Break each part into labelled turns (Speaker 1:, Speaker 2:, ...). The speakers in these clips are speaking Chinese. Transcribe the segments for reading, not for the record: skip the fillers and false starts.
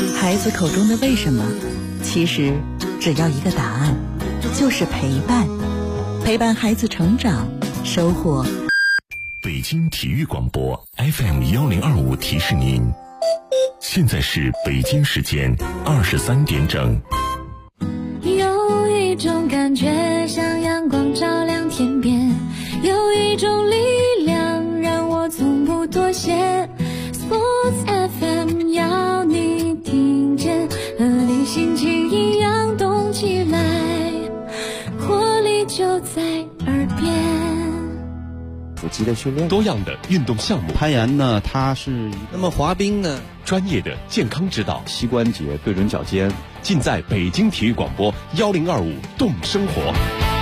Speaker 1: 孩子口中的为什么，其实只要一个答案，就是陪伴。陪伴孩子成长，收获。
Speaker 2: 北京体育广播 FM1025提示您，现在是北京时间23点整。
Speaker 3: 有一种感觉像阳光照亮天边，有一种力量让我从不妥协。Sports FM 要你听见，和你心情一样动起来，活力就在耳边。
Speaker 4: 腹肌的训练，
Speaker 5: 多样的运动项目，
Speaker 4: 攀岩呢，它是
Speaker 6: 那么滑冰呢，
Speaker 5: 专业的健康指导，
Speaker 4: 膝关节对准脚尖，
Speaker 5: 尽在北京体育广播1025动生活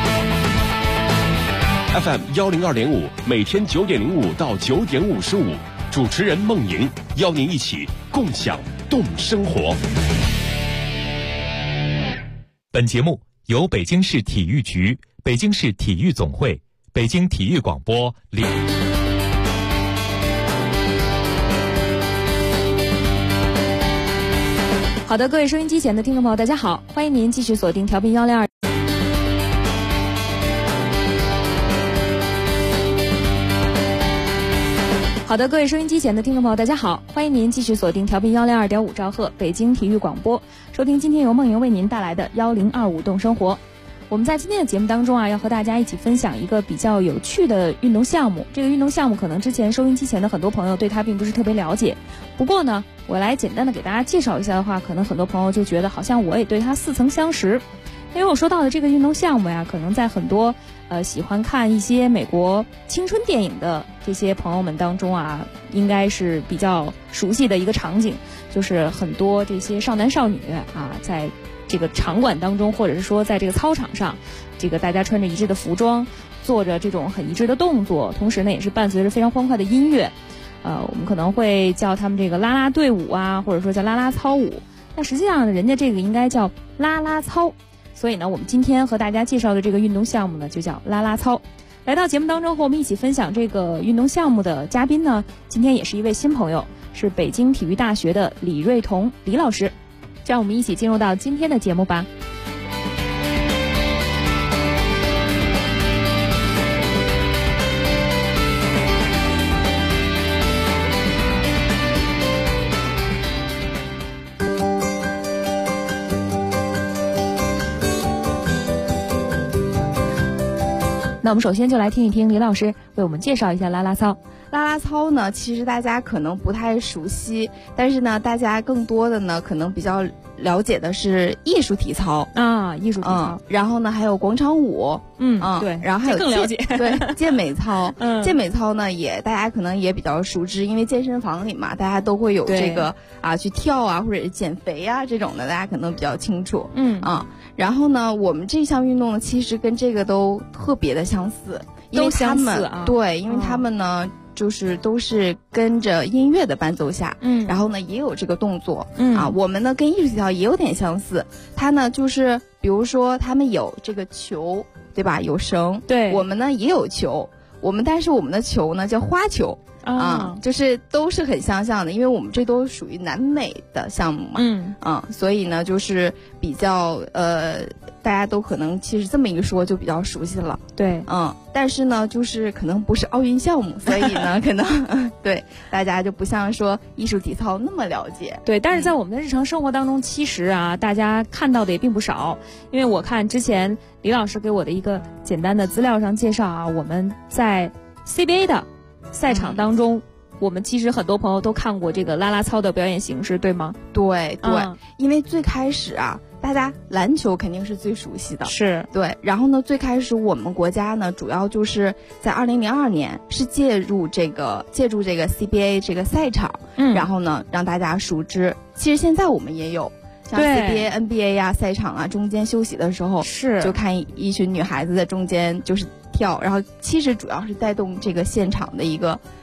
Speaker 5: FM102.5，每天9点05到9点55，主持人梦莹邀您一起共享动生活。
Speaker 7: 本节目由北京市体育局、北京市体育总会、北京体育广播
Speaker 8: 好的，各位收音机前的听众朋友，大家好，欢迎您继续锁定调频102。好的，各位收音机前的听众朋友，大家好，欢迎您继续锁定调频102.5兆赫北京体育广播，收听今天由梦莹为您带来的1025动生活。我们在今天的节目当中啊，要和大家一起分享一个比较有趣的运动项目。这个运动项目可能之前收音机前的很多朋友对它并不是特别了解，不过呢，我来简单的给大家介绍一下的话，可能很多朋友就觉得好像我也对它似曾相识。因为我说到的这个运动项目呀，可能在很多喜欢看一些美国青春电影的这些朋友们当中啊，应该是比较熟悉的一个场景，就是很多这些少男少女啊，在这个场馆当中，或者是说在这个操场上，这个大家穿着一致的服装，做着这种很一致的动作，同时呢也是伴随着非常欢快的音乐，我们可能会叫他们这个啦啦队伍啊，或者说叫啦啦操舞，但实际上人家这个应该叫啦啦操。所以呢，我们今天和大家介绍的这个运动项目呢，就叫啦啦操。来到节目当中和我们一起分享这个运动项目的嘉宾呢，今天也是一位新朋友，是北京体育大学的李瑞彤李老师。让我们一起进入到今天的节目吧。那我们首先就来听一听李老师为我们介绍一下啦啦操。
Speaker 9: 啦啦操呢，其实大家可能不太熟悉，但是呢，大家更多的呢，可能比较了解的是艺术体操
Speaker 8: 啊，艺术体操，
Speaker 9: 然后呢，还有广场舞，
Speaker 8: 对，
Speaker 9: 然后还有
Speaker 8: 更了解，
Speaker 9: 对，健美操，健美操呢，也大家可能也比较熟知，因为健身房里嘛，大家都会有这个啊，去跳啊，或者是减肥啊这种的，大家可能比较清楚，然后呢，我们这项运动呢，其实跟这个都特别的相似，因为他们对，因为他们呢。就是都是跟着音乐的伴奏下，然后呢也有这个动作，我们呢跟艺术体操也有点相似，它呢就是比如说他们有这个球，对吧？有绳，
Speaker 8: 对，
Speaker 9: 我们呢也有球，但是我们的球呢叫花球。就是都是很相像的，因为我们这都属于南美的项目嘛，所以呢就是比较大家都可能其实这么一说就比较熟悉了，
Speaker 8: 对，
Speaker 9: 但是呢就是可能不是奥运项目，所以呢可能对大家就不像说艺术体操那么了解，
Speaker 8: 对，但是在我们的日常生活当中，其实啊大家看到的也并不少，因为我看之前李老师给我的一个简单的资料上介绍啊，我们在 CBA 的赛场当中，我们其实很多朋友都看过这个啦啦操的表演形式，对吗？
Speaker 9: 对对，因为最开始啊，大家篮球肯定是最熟悉的，
Speaker 8: 是
Speaker 9: 对。然后呢，最开始我们国家呢，主要就是在2002年是借助这个 CBA 这个赛场，然后呢让大家熟知。其实现在我们也有。像 CBA、NBA 呀赛场啊，中间休息的时候
Speaker 8: 是
Speaker 9: 就看一群女孩子在中间就是跳，然后其实主要是带动这个现场的一个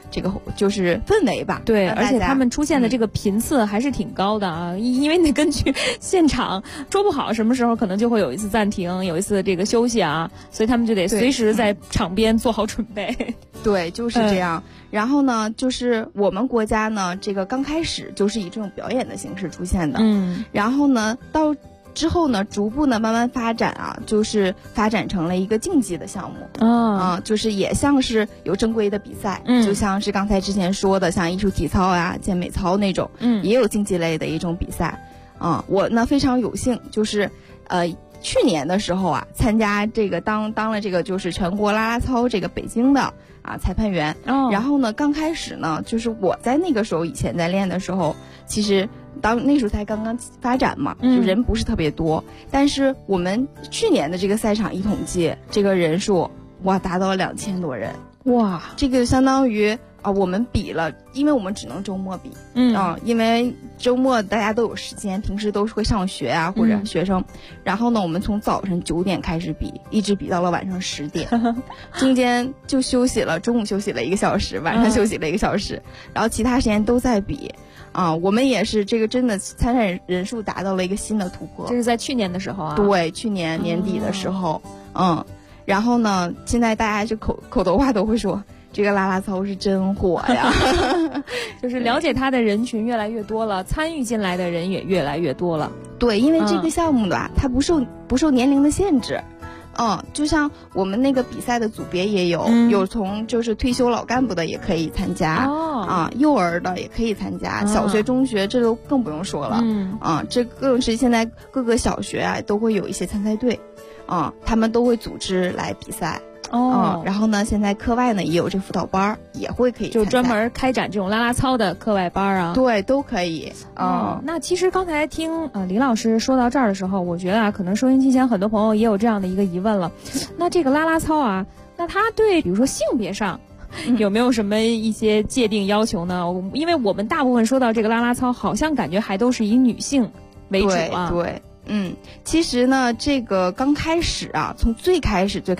Speaker 9: 这个就是氛围吧。
Speaker 8: 对，而且他们出现的这个频次还是挺高的啊，因为你根据现场说不好什么时候可能就会有一次暂停，有一次这个休息啊，所以他们就得随时在场边做好准备。
Speaker 9: 对，就是这样。然后呢，就是我们国家呢，这个刚开始就是以这种表演的形式出现的，然后呢，到之后呢，逐步呢慢慢发展啊，就是发展成了一个竞技的项目，就是也像是有正规的比赛，就像是刚才之前说的，像艺术体操啊、健美操那种，也有竞技类的一种比赛，我呢非常有幸，就是去年的时候啊，参加这个当了这个就是全国啦啦操这个北京的裁判员，然后呢，刚开始呢，就是我在那个时候以前在练的时候，其实那时候才刚刚发展嘛，就人不是特别多，但是我们去年的这个赛场一统计，这个人数达到了2000多人，哇，这个相当于我们比了，因为我们只能周末比，因为周末大家都有时间，平时都是会上学啊或者学生，然后呢，我们从早上9点开始比，一直比到了晚上10点，中间就休息了，中午休息了1个小时，晚上休息了1个小时，然后其他时间都在比。我们也是这个真的参赛人数达到了一个新的突破。
Speaker 8: 这是在去年的时候啊？
Speaker 9: 对，去年年底的时候，然后呢，现在大家就口头话都会说，这个啦啦操是真火呀，
Speaker 8: 就是了解它的人群越来越多了，参与进来的人也越来越多了。
Speaker 9: 对，因为这个项目吧，它不受年龄的限制。就像我们那个比赛的组别也有从就是退休老干部的也可以参加，幼儿的也可以参加，小学、中学这都更不用说了，这更是现在各个小学啊都会有一些参赛队，他们都会组织来比赛。然后呢，现在课外呢也有这辅导班，也会可以
Speaker 8: 就专门开展这种啦啦操的课外班啊。
Speaker 9: 对，都可以。
Speaker 8: 那其实刚才听李老师说到这儿的时候，我觉得可能收音机前很多朋友也有这样的一个疑问了。那这个啦啦操啊，那它对比如说性别上有没有什么一些界定要求呢？因为我们大部分说到这个啦啦操，好像感觉还都是以女性为主啊。
Speaker 9: 对。其实呢，这个刚开始啊，从最开始就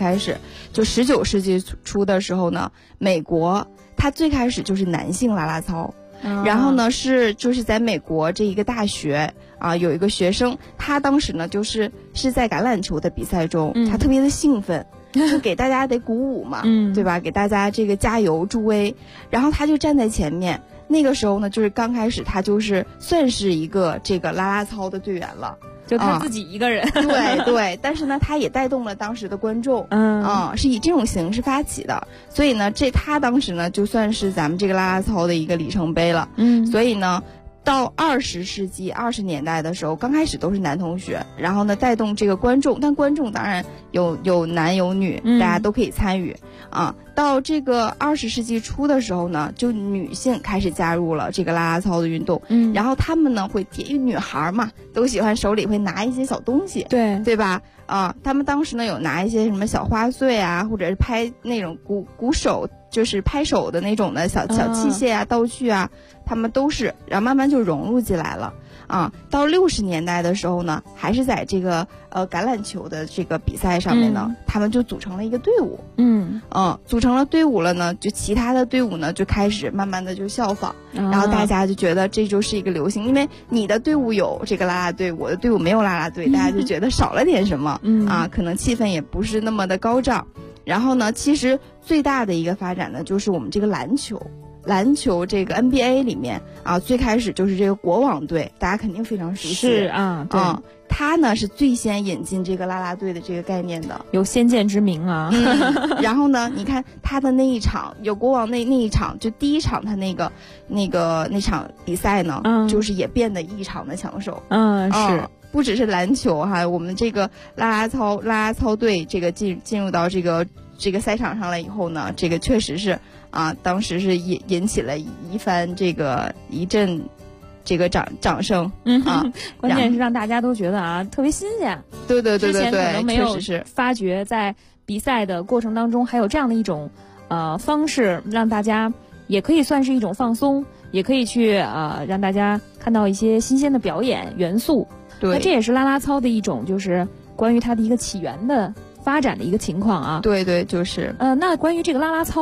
Speaker 9: 19世纪初的时候呢，美国它最开始就是男性啦啦操，然后呢就是在美国这一个大学有一个学生，他当时呢是在橄榄球的比赛中，他特别的兴奋，就给大家得鼓舞嘛，对吧？给大家这个加油助威，然后他就站在前面。那个时候呢，就是刚开始他就是算是一个这个啦啦操的队员了。
Speaker 8: 就他自己一个人，
Speaker 9: 对，但是呢，他也带动了当时的观众，是以这种形式发起的，所以呢，他当时呢就算是咱们这个啦啦操的一个里程碑了，所以呢，到20世纪20年代的时候，刚开始都是男同学，然后呢带动这个观众，但观众当然有男有女，大家都可以参与到这个20世纪初的时候呢，就女性开始加入了这个啦啦操的运动，然后她们呢会因为女孩嘛都喜欢手里会拿一些小东西，对吧？她们当时呢有拿一些什么小花穗啊，或者是拍那种鼓手，就是拍手的那种的小器械啊、道具啊，她们都是，然后慢慢就融入进来了。到60年代的时候呢，还是在这个橄榄球的这个比赛上面呢，他们就组成了一个队伍，组成了队伍了呢，就其他的队伍呢就开始慢慢的就效仿，然后大家就觉得这就是一个流行，因为你的队伍有这个啦啦队，我的队伍没有啦啦队，大家就觉得少了点什么，可能气氛也不是那么的高涨。然后呢，其实最大的一个发展呢，就是我们这个篮球这个 NBA 里面最开始就是这个国网队，大家肯定非常熟悉。
Speaker 8: 是对。
Speaker 9: 他呢是最先引进这个啦啦队的这个概念的，
Speaker 8: 有先见之明啊。
Speaker 9: 然后呢，你看他的那一场有国网那一场，就第一场他那场比赛呢，就是也变得异常的抢手。是。不只是篮球哈，我们这个啦啦操队这个进入到这个赛场上来以后呢，这个确实是当时是引起了一阵这个掌声
Speaker 8: 关键是让大家都觉得特别新鲜。
Speaker 9: 对，
Speaker 8: 之前可能没有
Speaker 9: 确实是
Speaker 8: 发觉在比赛的过程当中还有这样的一种方式，让大家也可以算是一种放松，也可以去让大家看到一些新鲜的表演元素。
Speaker 9: 对，
Speaker 8: 那这也是啦啦操的一种，就是关于它的一个起源的发展的一个情况啊。
Speaker 9: 对，就是。
Speaker 8: 那关于这个啦啦操，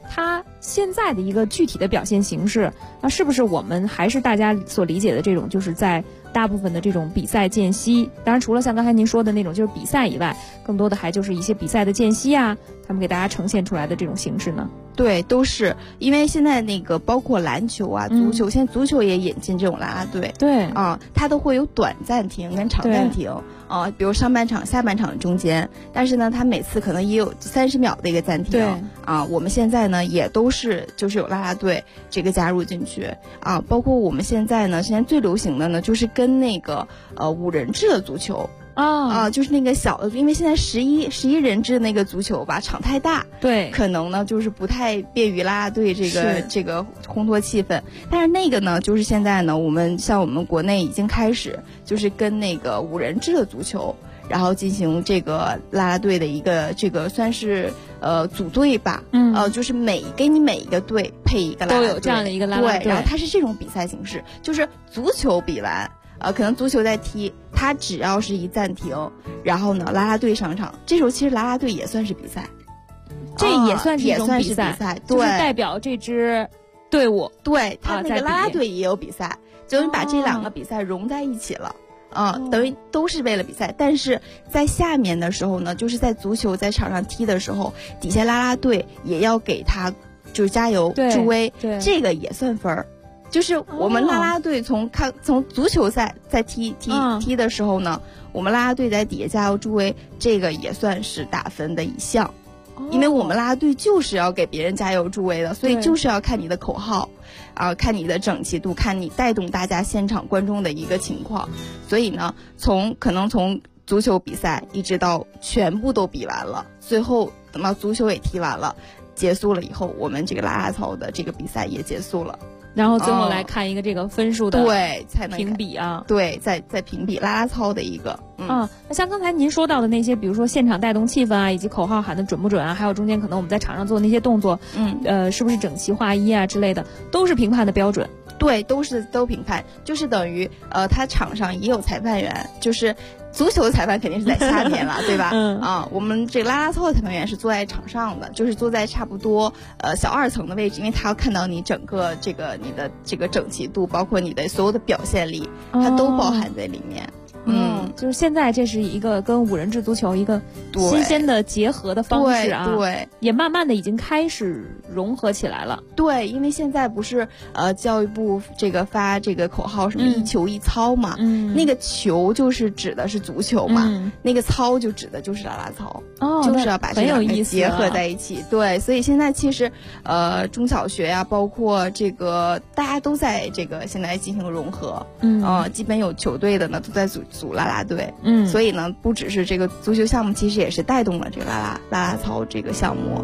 Speaker 8: 它现在的一个具体的表现形式，那是不是我们还是大家所理解的这种，就是在大部分的这种比赛间隙，当然除了像刚才您说的那种就是比赛以外，更多的还就是一些比赛的间隙啊，他们给大家呈现出来的这种形式呢？
Speaker 9: 对，都是因为现在那个包括篮球啊、足球，现在足球也引进这种啦啦队，
Speaker 8: 对
Speaker 9: 啊，它都会有短暂停跟长暂停啊，比如上半场、下半场中间，但是呢，它每次可能也有30秒的一个暂停，对啊，我们现在呢也都是就是有啦啦队这个加入进去啊，包括我们现在最流行的呢就是跟那个5人制的足球。就是那个小的，因为现在11人制那个足球吧，场太大，
Speaker 8: 对，
Speaker 9: 可能呢就是不太便于啦啦队这个烘托气氛。但是那个呢，就是现在呢，我们国内已经开始就是跟那个5人制的足球，然后进行这个啦啦队的一个这个算是组队吧，就是给你每一个队配一个啦啦队，
Speaker 8: 都有这样的一个啦啦队，
Speaker 9: 对，然后它是这种比赛形式，就是足球比完。可能足球在踢，它只要是一暂停，然后呢，啦啦队上场，这时候其实啦啦队也算是比赛，
Speaker 8: 这也算是一种比赛，
Speaker 9: 对，
Speaker 8: 就是代表这支队伍，
Speaker 9: 对，他那个啦啦队也有比赛，就你把这2个比赛融在一起了。等于都是为了比赛，但是在下面的时候呢，就是在足球在场上踢的时候，底下啦啦队也要给他就是加油助威，这个也算分儿。就是我们啦啦队从足球赛在踢的时候呢，我们啦啦队在底下加油助威，这个也算是打分的一项，因为我们啦啦队就是要给别人加油助威的，所以就是要看你的口号，看你的整齐度，看你带动大家现场观众的一个情况，所以呢，可能从足球比赛一直到全部都比完了，最后等到足球也踢完了，结束了以后，我们这个啦啦操的这个比赛也结束了。
Speaker 8: 然后最后来看一个这个分数的
Speaker 9: 对，才能
Speaker 8: 评比啊，
Speaker 9: 对，再评比啦啦操的一个
Speaker 8: 那像刚才您说到的那些，比如说现场带动气氛啊，以及口号喊的准不准啊，还有中间可能我们在场上做那些动作，是不是整齐划一啊之类的，都是评判的标准。
Speaker 9: 对，都评判，就是等于他场上也有裁判员，就是足球的裁判肯定是在下面了，对吧？我们这啦啦操的裁判员是坐在场上的，就是坐在差不多小2层的位置，因为他要看到你整个你的这个整齐度，包括你的所有的表现力，它都包含在里面。
Speaker 8: 就是现在这是一个跟5人制足球一个新鲜的结合的方式啊，
Speaker 9: 对，
Speaker 8: 也慢慢的已经开始融合起来了。
Speaker 9: 对，因为现在不是教育部这个发这个口号什么一球一操嘛，那个球就是指的是足球嘛，那个操就指的就是啦啦操，就是要把这两个结合在一起。对，所以现在其实中小学呀，包括这个大家都在这个现在进行融合，基本有球队的呢都在组啦啦队，所以呢，不只是这个足球项目，其实也是带动了这个啦啦操这个项目。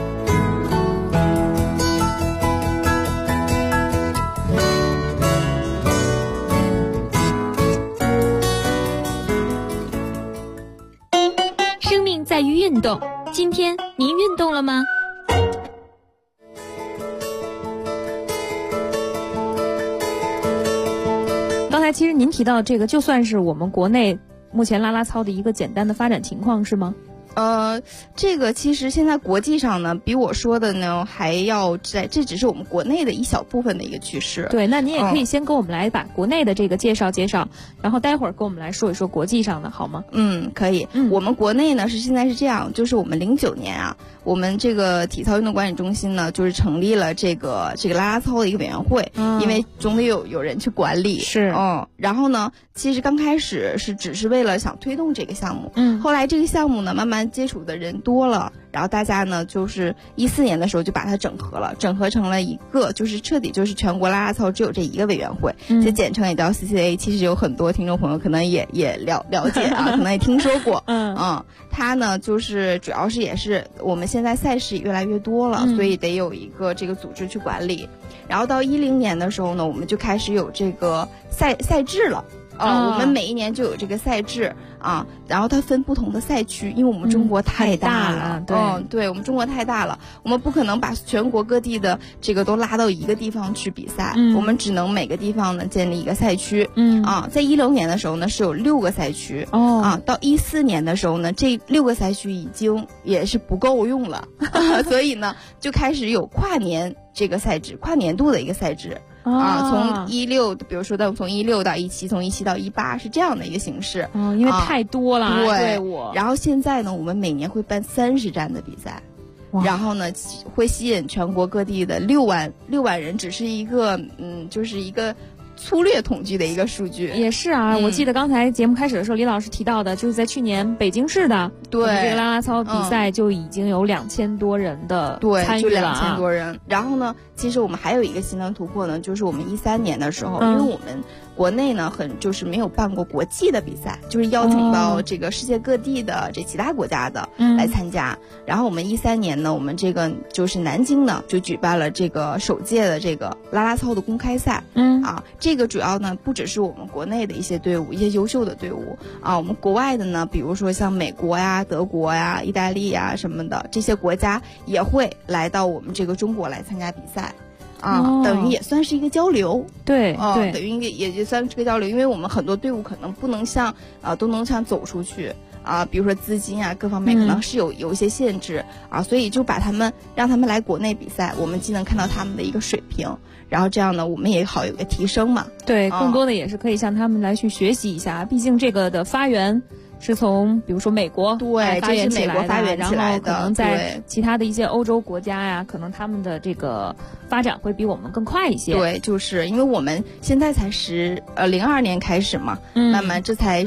Speaker 3: 生命在于运动，今天您运动了吗？
Speaker 8: 刚才其实您提到这个，就算是我们国内目前啦啦操的一个简单的发展情况，是吗？
Speaker 9: 这个其实现在国际上呢，比我说的呢还要这只是我们国内的一小部分的一个趋势。
Speaker 8: 对，那您也可以先跟我们来把国内的这个介绍，然后待会儿跟我们来说一说国际上的，好吗？
Speaker 9: 可以。我们国内呢现在是这样，就是我们09年啊，我们这个体操运动管理中心呢，就是成立了这个啦啦操的一个委员会，因为总得有人去管理。
Speaker 8: 是。
Speaker 9: 然后呢，其实刚开始只是为了想推动这个项目，后来这个项目呢慢慢接触的人多了，然后大家呢就是14年的时候就把它整合成了一个，就是彻底就是全国啦啦操只有这一个委员会，这简称也叫 CCA。其实有很多听众朋友可能也了解啊，可能也听说过。它呢就是主要是也是我们现在赛事也越来越多了，所以得有一个这个组织去管理。然后到10年的时候呢，我们就开始有这个赛制了。 我们每一年就有这个赛制啊，然后它分不同的赛区，因为我们中国太大了，对，我们中国太大了，我们不可能把全国各地的这个都拉到一个地方去比赛，我们只能每个地方呢建立一个赛区，在16年的时候呢是有6个赛区，到14年的时候呢，这6个赛区已经也是不够用了，所以呢就开始有跨年这个赛制，跨年度的一个赛制。从16，比如说从16到17，从17到18是这样的一个形式。
Speaker 8: 因为太多了，
Speaker 9: 对。然后现在呢，我们每年会办30站的比赛，然后呢会吸引全国各地的6万人，只是一个就是一个粗略统计的一个数据。
Speaker 8: 也是啊，我记得刚才节目开始的时候，李老师提到的，就是在去年北京市的这个啦啦操比赛就已经有2000多人的参与了，
Speaker 9: 就2000多人。然后呢，其实我们还有一个新的突破呢，就是我们13年的时候，因为我们国内呢就是没有办过国际的比赛，就是邀请到这个世界各地的这其他国家的来参加。然后我们13年呢，我们这个就是南京呢就举办了这个首届的这个啦啦操的公开赛。这个主要呢不只是我们国内的一些队伍，一些优秀的队伍我们国外的呢，比如说像美国呀、德国呀、意大利呀什么的这些国家也会来到我们这个中国来参加比赛。等于也算是一个交流，
Speaker 8: 对，
Speaker 9: 等于也算是个交流，因为我们很多队伍可能不能都能走出去比如说资金各方面可能是有一些限制所以就让他们来国内比赛，我们既能看到他们的一个水平，然后这样呢我们也好有个提升嘛。
Speaker 8: 对，更多的也是可以向他们来去学习一下，毕竟这个的发源是从比如说美国
Speaker 9: 这是美国发源起来的，
Speaker 8: 然后可能在其他的一些欧洲国家呀，可能他们的这个发展会比我们更快一些。
Speaker 9: 对，就是因为我们现在才02年开始嘛，那么这才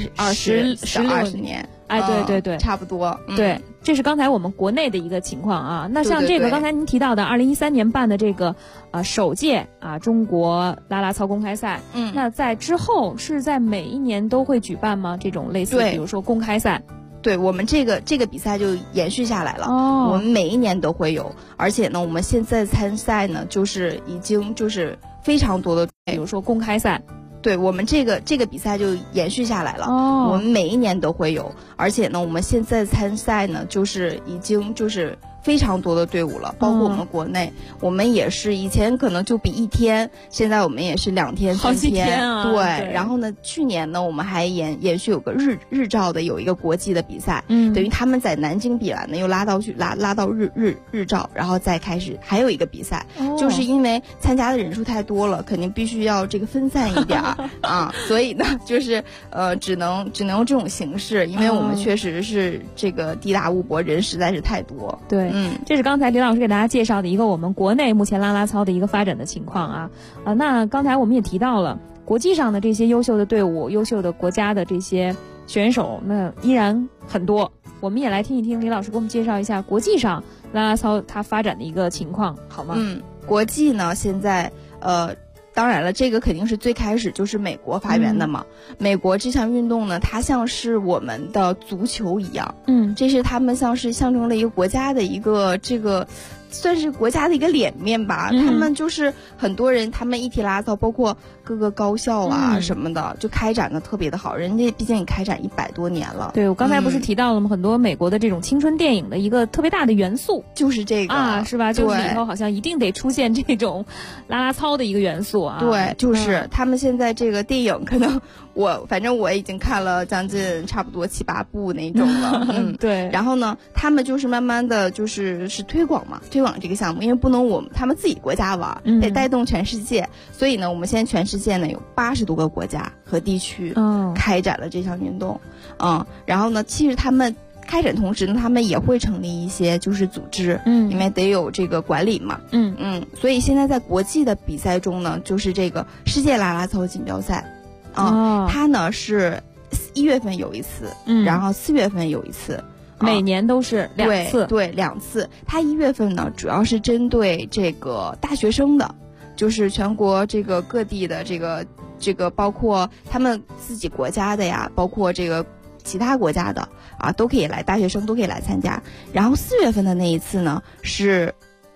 Speaker 9: 20年。
Speaker 8: 对，
Speaker 9: 差不多。
Speaker 8: 对，这是刚才我们国内的一个情况那像这个刚才您提到的2013年办的这个首届中国啦啦操公开赛，那在之后是在每一年都会举办吗？这种类似比如说公开赛？
Speaker 9: 对，我们这个比赛就延续下来了，我们每一年都会有，而且呢我们现在参赛呢就是已经就是非常多的，
Speaker 8: 比如说公开赛。
Speaker 9: 对，我们这个比赛就延续下来了，我们每一年都会有，而且呢我们现在参赛呢就是已经就是非常多的队伍了，包括我们国内，我们也是以前可能就比1天，现在我们也是2天、3天，
Speaker 8: 好几天
Speaker 9: 对。然后呢，去年呢，我们还延续有个日照的有一个国际的比赛，等于他们在南京比完呢，又拉到日照，然后再开始还有一个比赛，就是因为参加的人数太多了，肯定必须要这个分散一点所以呢，就是只能用这种形式，因为我们确实是这个地大物博，人实在是太多，
Speaker 8: 对。这是刚才李老师给大家介绍的一个我们国内目前啦啦操的一个发展的情况那刚才我们也提到了国际上的这些优秀的队伍、优秀的国家的这些选手，那依然很多。我们也来听一听李老师给我们介绍一下国际上啦啦操它发展的一个情况，好吗？
Speaker 9: 国际呢现在当然了，这个肯定是最开始就是美国发源的嘛。美国这项运动呢，它像是我们的足球一样，这是他们像是象征了一个国家的一个这个。算是国家的一个脸面吧，他们就是很多人，他们一提啦啦操，包括各个高校什么的，就开展的特别的好。人家毕竟也开展100多年了。
Speaker 8: 对，我刚才不是提到了吗？很多美国的这种青春电影的一个特别大的元素
Speaker 9: 就是这个
Speaker 8: 是吧？就是里头好像一定得出现这种啦啦操的一个元素
Speaker 9: 对，就是他们现在这个电影可能反正我已经看了将近差不多7、8部那种了。
Speaker 8: 对。
Speaker 9: 然后呢，他们就是慢慢的就是推广嘛，推广这个项目，因为不能他们自己国家玩，得带动全世界。所以呢，我们现在全世界呢有80多个国家和地区开展了这项运动。然后呢，其实他们开展同时呢，他们也会成立一些就是组织，因为得有这个管理嘛。所以现在在国际的比赛中呢，就是这个世界啦啦操锦标赛。它呢是1月份有一次，然后4月份有一次，
Speaker 8: 每年都是2次。
Speaker 9: 对，2次。它1月份呢主要是针对这个大学生的，就是全国这个各地的这个包括他们自己国家的呀，包括这个其他国家的都可以来，大学生都可以来参加。然后4月份的那一次呢是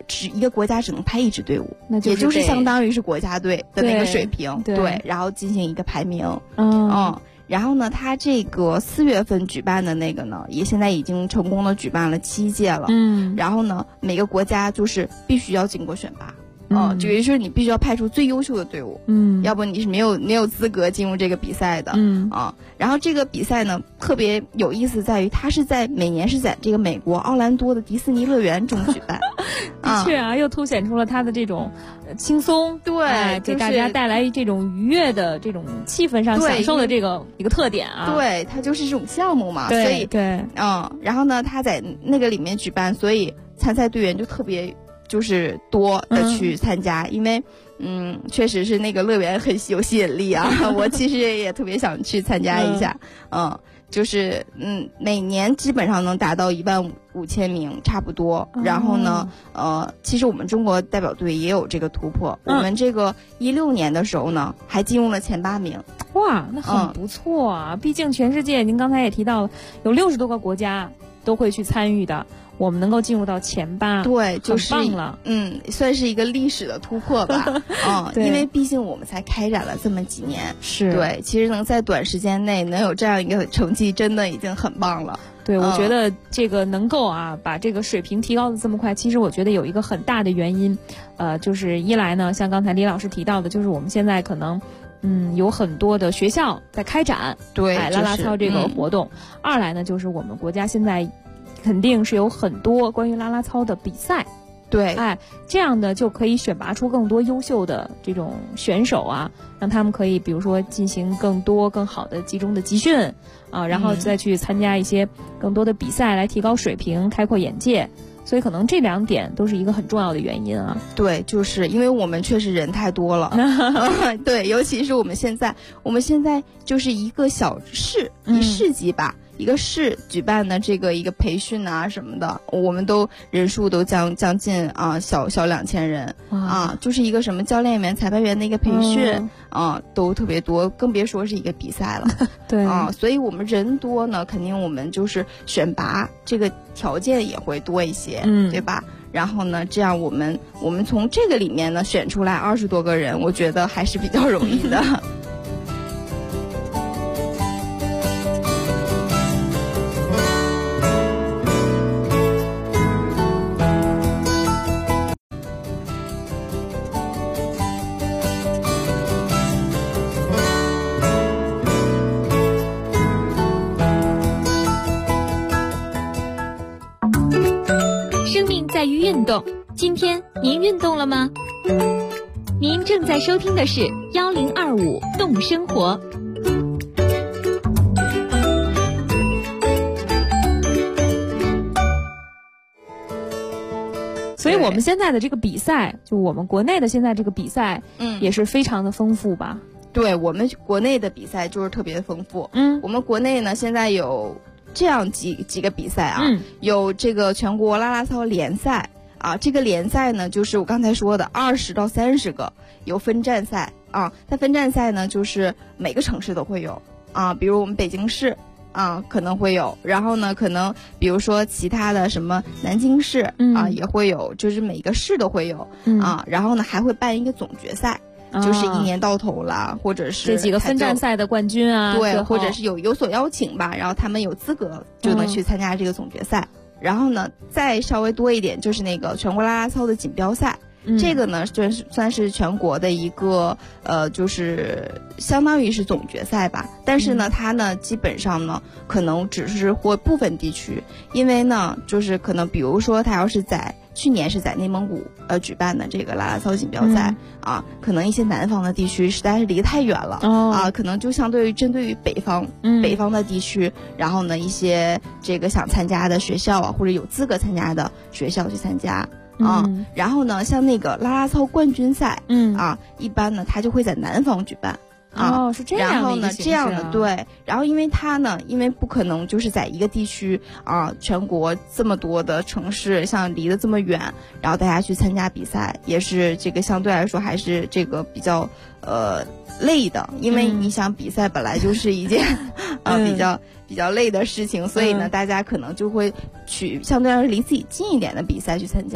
Speaker 9: 一个国家只能派1支队伍，
Speaker 8: 那
Speaker 9: 也就是相当于是国家队的那个水平，对，然后进行一个排名，然后呢，他这个4月份举办的那个呢，也现在已经成功的举办了7届了，然后呢，每个国家就是必须要经过选拔。就也就是你必须要派出最优秀的队伍，要不你是没有资格进入这个比赛的，然后这个比赛呢特别有意思在于，它是每年是在这个美国奥兰多的迪士尼乐园中举办，
Speaker 8: 的确啊，又凸显出了它的这种轻松，
Speaker 9: 对，
Speaker 8: 给大家带来这种愉悦的这种气氛上享受的这个一个特点啊，
Speaker 9: 对，它就是这种项目嘛，
Speaker 8: 所
Speaker 9: 以
Speaker 8: 对，
Speaker 9: 然后呢，它在那个里面举办，所以参赛队员就特别。就是多的去参加，因为确实是那个乐园很有吸引力啊。我其实也特别想去参加一下，就是每年基本上能达到15000名差不多。然后呢，其实我们中国代表队也有这个突破。我们这个16年的时候呢，还进入了前8名。
Speaker 8: 哇，那很不错啊！毕竟全世界，您刚才也提到了，有60多个国家都会去参与的。我们能够进入到前8，
Speaker 9: 对，就是
Speaker 8: 很棒了，
Speaker 9: 算是一个历史的突破吧，因为毕竟我们才开展了这么几年，
Speaker 8: 是
Speaker 9: 对，其实能在短时间内能有这样一个成绩，真的已经很棒了。
Speaker 8: 对，我觉得这个能够把这个水平提高的这么快，其实我觉得有一个很大的原因，就是一来呢，像刚才李老师提到的，就是我们现在可能。有很多的学校在开展
Speaker 9: 对
Speaker 8: 啦啦操这个活动。二来呢，就是我们国家现在肯定是有很多关于啦啦操的比赛，
Speaker 9: 对，
Speaker 8: 这样的就可以选拔出更多优秀的这种选手啊，让他们可以比如说进行更多更好的集中的集训然后再去参加一些更多的比赛，来提高水平，开阔眼界。所以可能这2点都是一个很重要的原因啊。
Speaker 9: 对，就是因为我们确实人太多了，对，尤其是我们现在就是一个小市，一市级吧。一个市举办的这个一个培训啊什么的，我们都人数都将近小2000人就是一个什么教练员、裁判员的一个培训都特别多，更别说是一个比赛了。
Speaker 8: 对
Speaker 9: 所以我们人多呢，肯定我们就是选拔这个条件也会多一些，对吧？然后呢，这样我们从这个里面呢选出来20多个人，我觉得还是比较容易的。
Speaker 3: 运动，今天您运动了吗？您正在收听的是1025动生活。
Speaker 8: 所以我们现在的这个比赛，就我们国内的现在这个比赛，也是非常的丰富吧？
Speaker 9: 对，我们国内的比赛就是特别丰富。我们国内呢现在有这样几个比赛有这个全国啦啦操联赛这个联赛呢就是我刚才说的20到30个，有分站赛在分站赛呢就是每个城市都会有比如我们北京市可能会有，然后呢可能比如说其他的什么南京市也会有，就是每个市都会有然后呢还会办一个总决赛。就是1年到头了，或者是
Speaker 8: 这几个分站赛的冠军
Speaker 9: 对，或者是有所邀请吧，然后他们有资格就能去参加这个总决赛。然后呢，再稍微多一点就是那个全国啦啦操的锦标赛，这个呢算是全国的一个就是相当于是总决赛吧。但是呢，它呢基本上呢可能只是或部分地区，因为呢就是可能比如说它要是去年是在内蒙古举办的这个啦啦操锦标赛可能一些南方的地区实在是离得太远了可能就相对于针对于北方的地区，然后呢一些这个想参加的学校或者有资格参加的学校去参加然后呢像那个啦啦操冠军赛一般呢它就会在南方举办。
Speaker 8: 是这样的。
Speaker 9: 然后呢，这样的对，然后因为它呢，因为不可能就是在一个地区全国这么多的城市，像离得这么远，然后大家去参加比赛，也是这个相对来说还是这个比较累的，因为你想比赛本来就是一件比较累的事情，所以呢，大家可能就会去相对来说离自己近一点的比赛去参加。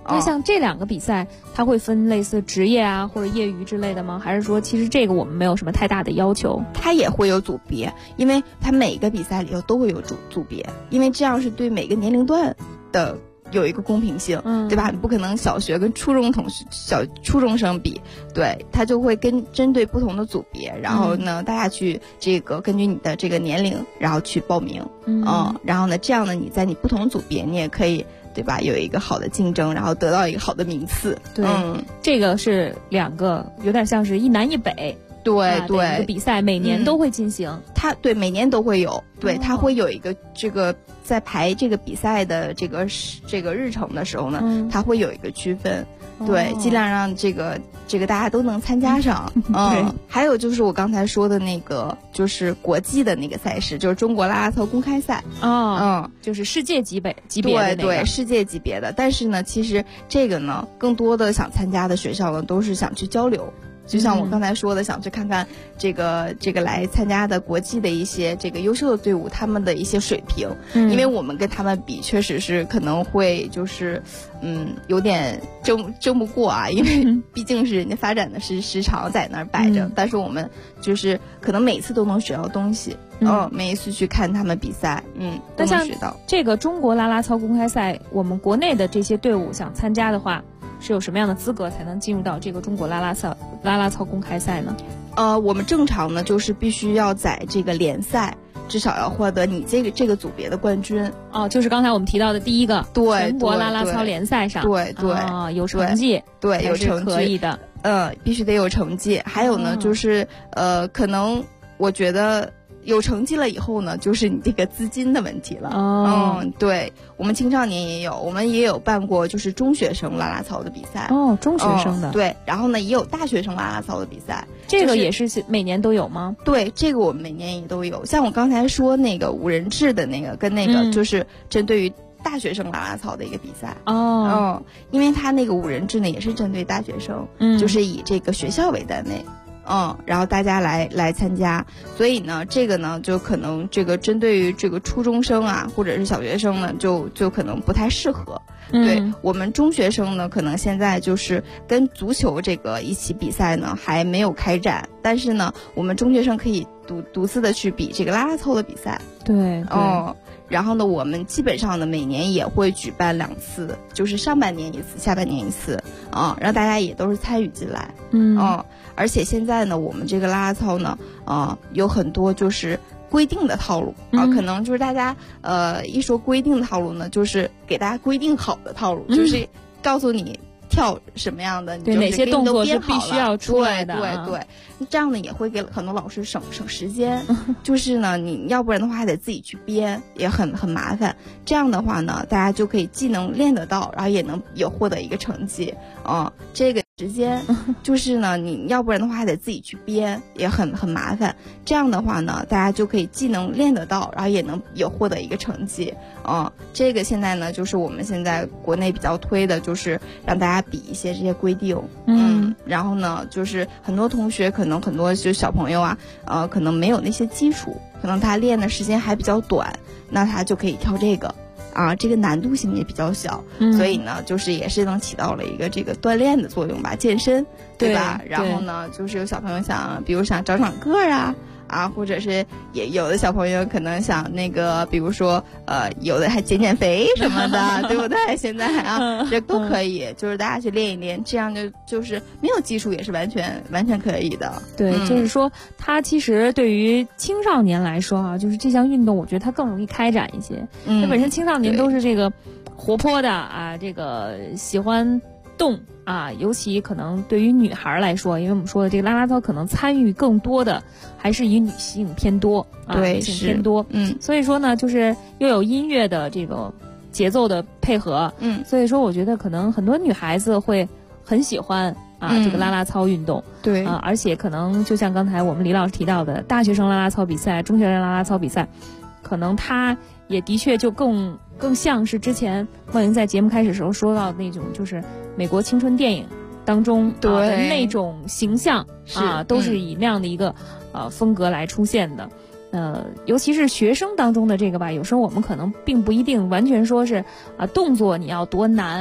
Speaker 8: 那像这2个比赛，它会分类似职业啊或者业余之类的吗？还是说其实这个我们没有什么太大的要求？
Speaker 9: 它也会有组别，因为它每个比赛里头都会有组别，因为这样是对每个年龄段的有一个公平性，对吧？你不可能小学跟初中生比，对，他就会针对不同的组别，然后呢，大家去这个根据你的这个年龄，然后去报名，然后呢，这样呢，你在你不同组别，你也可以，对吧？有一个好的竞争，然后得到一个好的名次。
Speaker 8: 对，这个是2个，有点像是一南一北。
Speaker 9: 对对，
Speaker 8: 一个比赛每年都会进行，
Speaker 9: 它对每年都会有，对，它会有一个这个在排这个比赛的这个日程的时候呢，它会有一个区分，对，尽量让这个大家都能参加上。还有就是我刚才说的那个，就是国际的那个赛事，就是中国啦啦操公开赛，
Speaker 8: 就是世界级别的
Speaker 9: 对对，世界级别的。但是呢，其实这个呢，更多的想参加的学校呢，都是想去交流。就像我刚才说的，想去看看这个来参加的国际的一些这个优秀的队伍，他们的一些水平，因为我们跟他们比，确实是可能会就是有点争不过啊，因为毕竟是人家发展的是时长在那儿摆着，但是我们就是可能每次都能学到东西。每一次去看他们比赛，
Speaker 8: 那像这个中国啦啦操公开赛，我们国内的这些队伍想参加的话，是有什么样的资格才能进入到这个中国啦啦操公开赛呢？
Speaker 9: 我们正常呢就是必须要在这个联赛至少要获得你这个组别的冠军。
Speaker 8: 就是刚才我们提到的第一个，
Speaker 9: 对，
Speaker 8: 全国啦啦操联赛上，
Speaker 9: 对，
Speaker 8: 有成绩，
Speaker 9: 对，有成绩
Speaker 8: 可以的，
Speaker 9: 必须得有成绩。还有呢，就是可能我觉得。有成绩了以后呢，就是你这个资金的问题了。对，我们青少年也有，我们也有办过就是中学生啦啦操的比赛。
Speaker 8: 中学生的。
Speaker 9: 对，然后呢也有大学生啦啦操的比赛。
Speaker 8: 这个也是每年都有吗？
Speaker 9: 对，这个我们每年也都有。像我刚才说那个5人制的那个，跟那个就是针对于大学生啦啦操的一个比赛。因为他那个5人制呢也是针对大学生，就是以这个学校为单位。然后大家来参加，所以呢，这个呢就可能这个针对于这个初中生啊，或者是小学生呢，就可能不太适合。对，我们中学生呢，可能现在就是跟足球这个一起比赛呢还没有开展，但是呢，我们中学生可以独自的去比这个啦啦操的比赛。
Speaker 8: 对，
Speaker 9: 然后呢，我们基本上呢每年也会举办2次，就是上半年一次，下半年一次，让大家也都是参与进来。而且现在呢，我们这个啦啦操呢，有很多就是规定的套路可能就是大家一说规定的套路呢，就是给大家规定好的套路，就是告诉你跳什么样的，
Speaker 8: 对，哪些动作是必须要出来的。
Speaker 9: 对，这样呢也会给很多老师省时间，就是呢你要不然的话还得自己去编，也很麻烦。这样的话呢，大家就可以既能练得到，然后也能获得一个成绩。这个时间就是呢你要不然的话还得自己去编，也很麻烦。这样的话呢，大家就可以既能练得到，然后也能获得一个成绩。这个现在呢就是我们现在国内比较推的，就是让大家比一些这些规定。然后呢就是很多同学可能很多就小朋友啊，可能没有那些基础，可能他练的时间还比较短，那他就可以跳这个。这个难度性也比较小，所以呢，就是也是能起到了一个这个锻炼的作用吧，健身，对吧？然后呢，就是有小朋友想，比如想长个儿或者是也有的小朋友可能想那个，比如说有的还减肥什么的，对不对？现在这都可以，就是大家去练一练，这样就是没有基础也是完全可以的。
Speaker 8: 对，就是说它其实对于青少年来说就是这项运动，我觉得它更容易开展一些。它本身青少年都是这个活泼的这个喜欢动尤其可能对于女孩来说，因为我们说的这个啦啦操可能参与更多的还是以女性偏多，
Speaker 9: 对，
Speaker 8: 女性偏多，所以说呢，就是又有音乐的这个节奏的配合，所以说我觉得可能很多女孩子会很喜欢这个啦啦操运动，
Speaker 9: 对
Speaker 8: 而且可能就像刚才我们李老师提到的，大学生啦啦操比赛、中学生啦啦操比赛，可能它也的确就更像是之前梦莹在节目开始时候说到的那种，就是美国青春电影当中的那种形象都是以那样的一个风格来出现的。尤其是学生当中的这个吧，有时候我们可能并不一定完全说是动作你要多难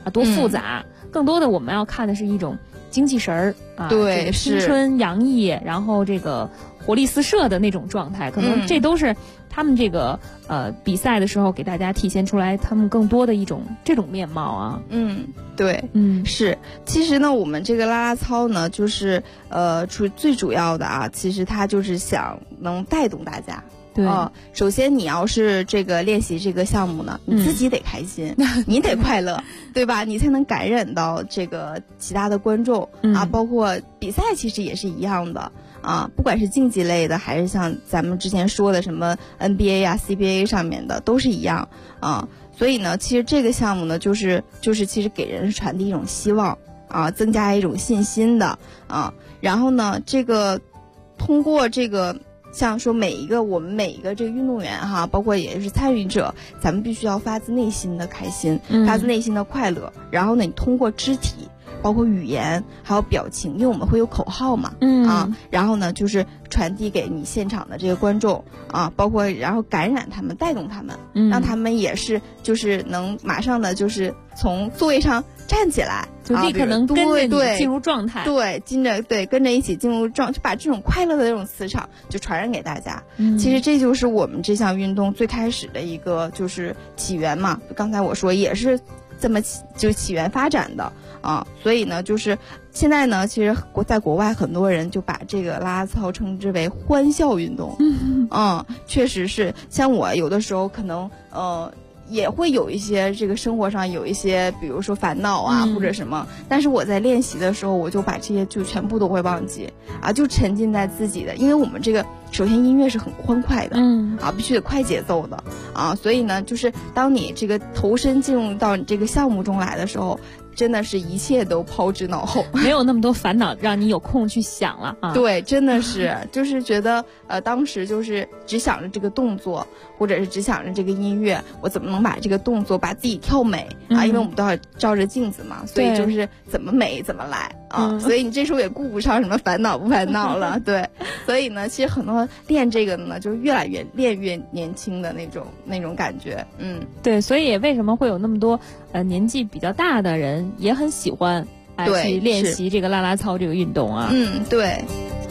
Speaker 8: 啊多复杂，更多的我们要看的是一种精气神儿啊，
Speaker 9: 对，
Speaker 8: 这个青春洋溢，然后这个活力四射的那种状态，可能这都是他们这个比赛的时候给大家体现出来他们更多的一种这种面貌啊。
Speaker 9: 对，是。其实呢，我们这个啦啦操呢，就是最主要的啊，其实它就是想能带动大家。
Speaker 8: 对，
Speaker 9: 首先你要是这个练习这个项目呢，你自己得开心，你得快乐，对吧？你才能感染到这个其他的观众啊，包括比赛其实也是一样的啊，不管是竞技类的，还是像咱们之前说的什么 NBA 啊、CBA 上面的，都是一样啊。所以呢，其实这个项目呢，就是其实给人传递一种希望啊，增加一种信心的啊。然后呢，这个通过这个像说我们每一个这个运动员哈，包括也是参与者，咱们必须要发自内心的开心，发自内心的快乐。然后呢，你通过肢体，包括语言，还有表情，因为我们会有口号嘛，然后呢，就是传递给你现场的这个观众啊，包括然后感染他们，带动他们，让他们也是就是能马上的就是从座位上站起来，
Speaker 8: 就立刻能跟着你进入状态，
Speaker 9: 跟着一起进入就把这种快乐的这种磁场就传染给大家。其实这就是我们这项运动最开始的一个就是起源嘛，刚才我说也是这么起源发展的啊，所以呢，就是现在呢，其实在国外很多人就把这个啦啦操称之为欢笑运动，确实是，像我有的时候可能也会有一些这个生活上有一些，比如说烦恼啊或者什么，但是我在练习的时候，我就把这些就全部都会忘记啊，就沉浸在自己的，因为我们这个首先音乐是很欢快的，必须得快节奏的啊，所以呢，就是当你这个投身进入到你这个项目中来的时候，真的是一切都抛之脑后，
Speaker 8: 没有那么多烦恼让你有空去想了啊。
Speaker 9: 对，真的是就是觉得当时就是只想着这个动作，或者是只想着这个音乐，我怎么能把这个动作把自己跳美啊？因为我们都要照着镜子嘛，所以就是怎么美怎么来啊。所以你这时候也顾不上什么烦恼不烦恼了，对。所以呢，其实很多练这个的呢，就是越来越练越年轻的那种感觉，
Speaker 8: 对。所以为什么会有那么多年纪比较大的人也很喜欢去练习这个啦啦操这个运动啊？
Speaker 9: 对。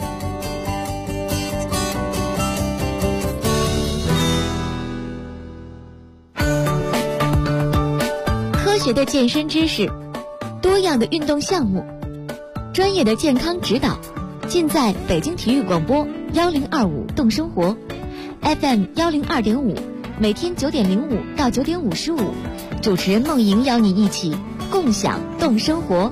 Speaker 3: 科学的健身知识，多样的运动项目，专业的健康指导，尽在北京体育广播1025动生活 FM 102.5，每天9点05到9点55，主持人梦莹邀你一起共享动生活。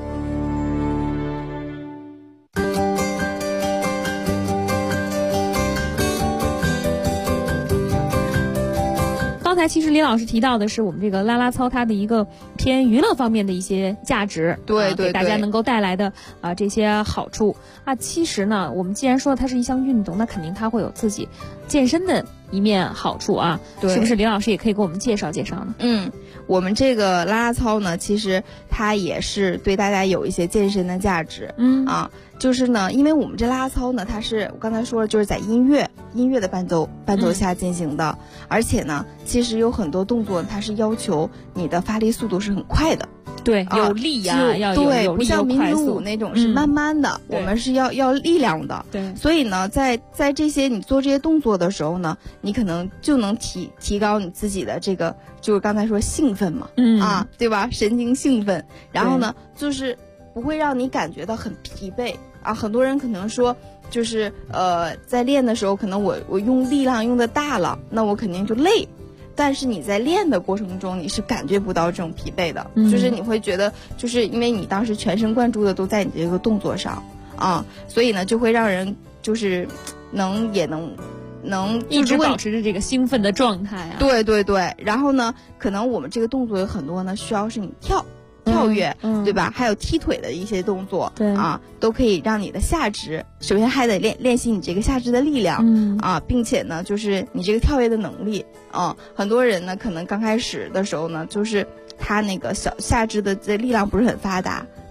Speaker 8: 刚才其实李老师提到的是我们这个啦啦操它的一个偏娱乐方面的一些价值，
Speaker 9: 对，
Speaker 8: 给大家能够带来的这些好处啊。其实呢，我们既然说它是一项运动，那肯定它会有自己健身的一面好处啊，是不是？李老师也可以给我们介绍介绍呢？
Speaker 9: 我们这个啦啦操呢，其实它也是对大家有一些健身的价值，就是呢，因为我们这啦啦操呢，它是我刚才说了，就是在音乐的伴奏下进行的，而且呢，其实有很多动作它是要求你的发力速度是很快的。
Speaker 8: 对，有力呀，要有力，
Speaker 9: 不像民族舞那种是慢慢的，我们是要力量的。
Speaker 8: 对，
Speaker 9: 所以呢，在这些你做这些动作的时候呢，你可能就能提高你自己的这个，就是刚才说兴奋嘛，对吧？神经兴奋，然后呢，就是不会让你感觉到很疲惫啊。很多人可能说，就是在练的时候，可能我用力量用的大了，那我肯定就累。但是你在练的过程中，你是感觉不到这种疲惫的，就是你会觉得，就是因为你当时全神贯注的都在你这个动作上啊，所以呢，就会让人就是能
Speaker 8: 一直保持着这个兴奋的状态啊。
Speaker 9: 对，然后呢，可能我们这个动作有很多呢，需要是你跳跃，对吧？还有踢腿的一些动作，
Speaker 8: 对啊，
Speaker 9: 都可以让你的下肢，首先还得练习你这个下肢的力量，并且呢，就是你这个跳跃的能力啊。很多人呢，可能刚开始的时候呢，就是他那个下肢的这力量不是很发达，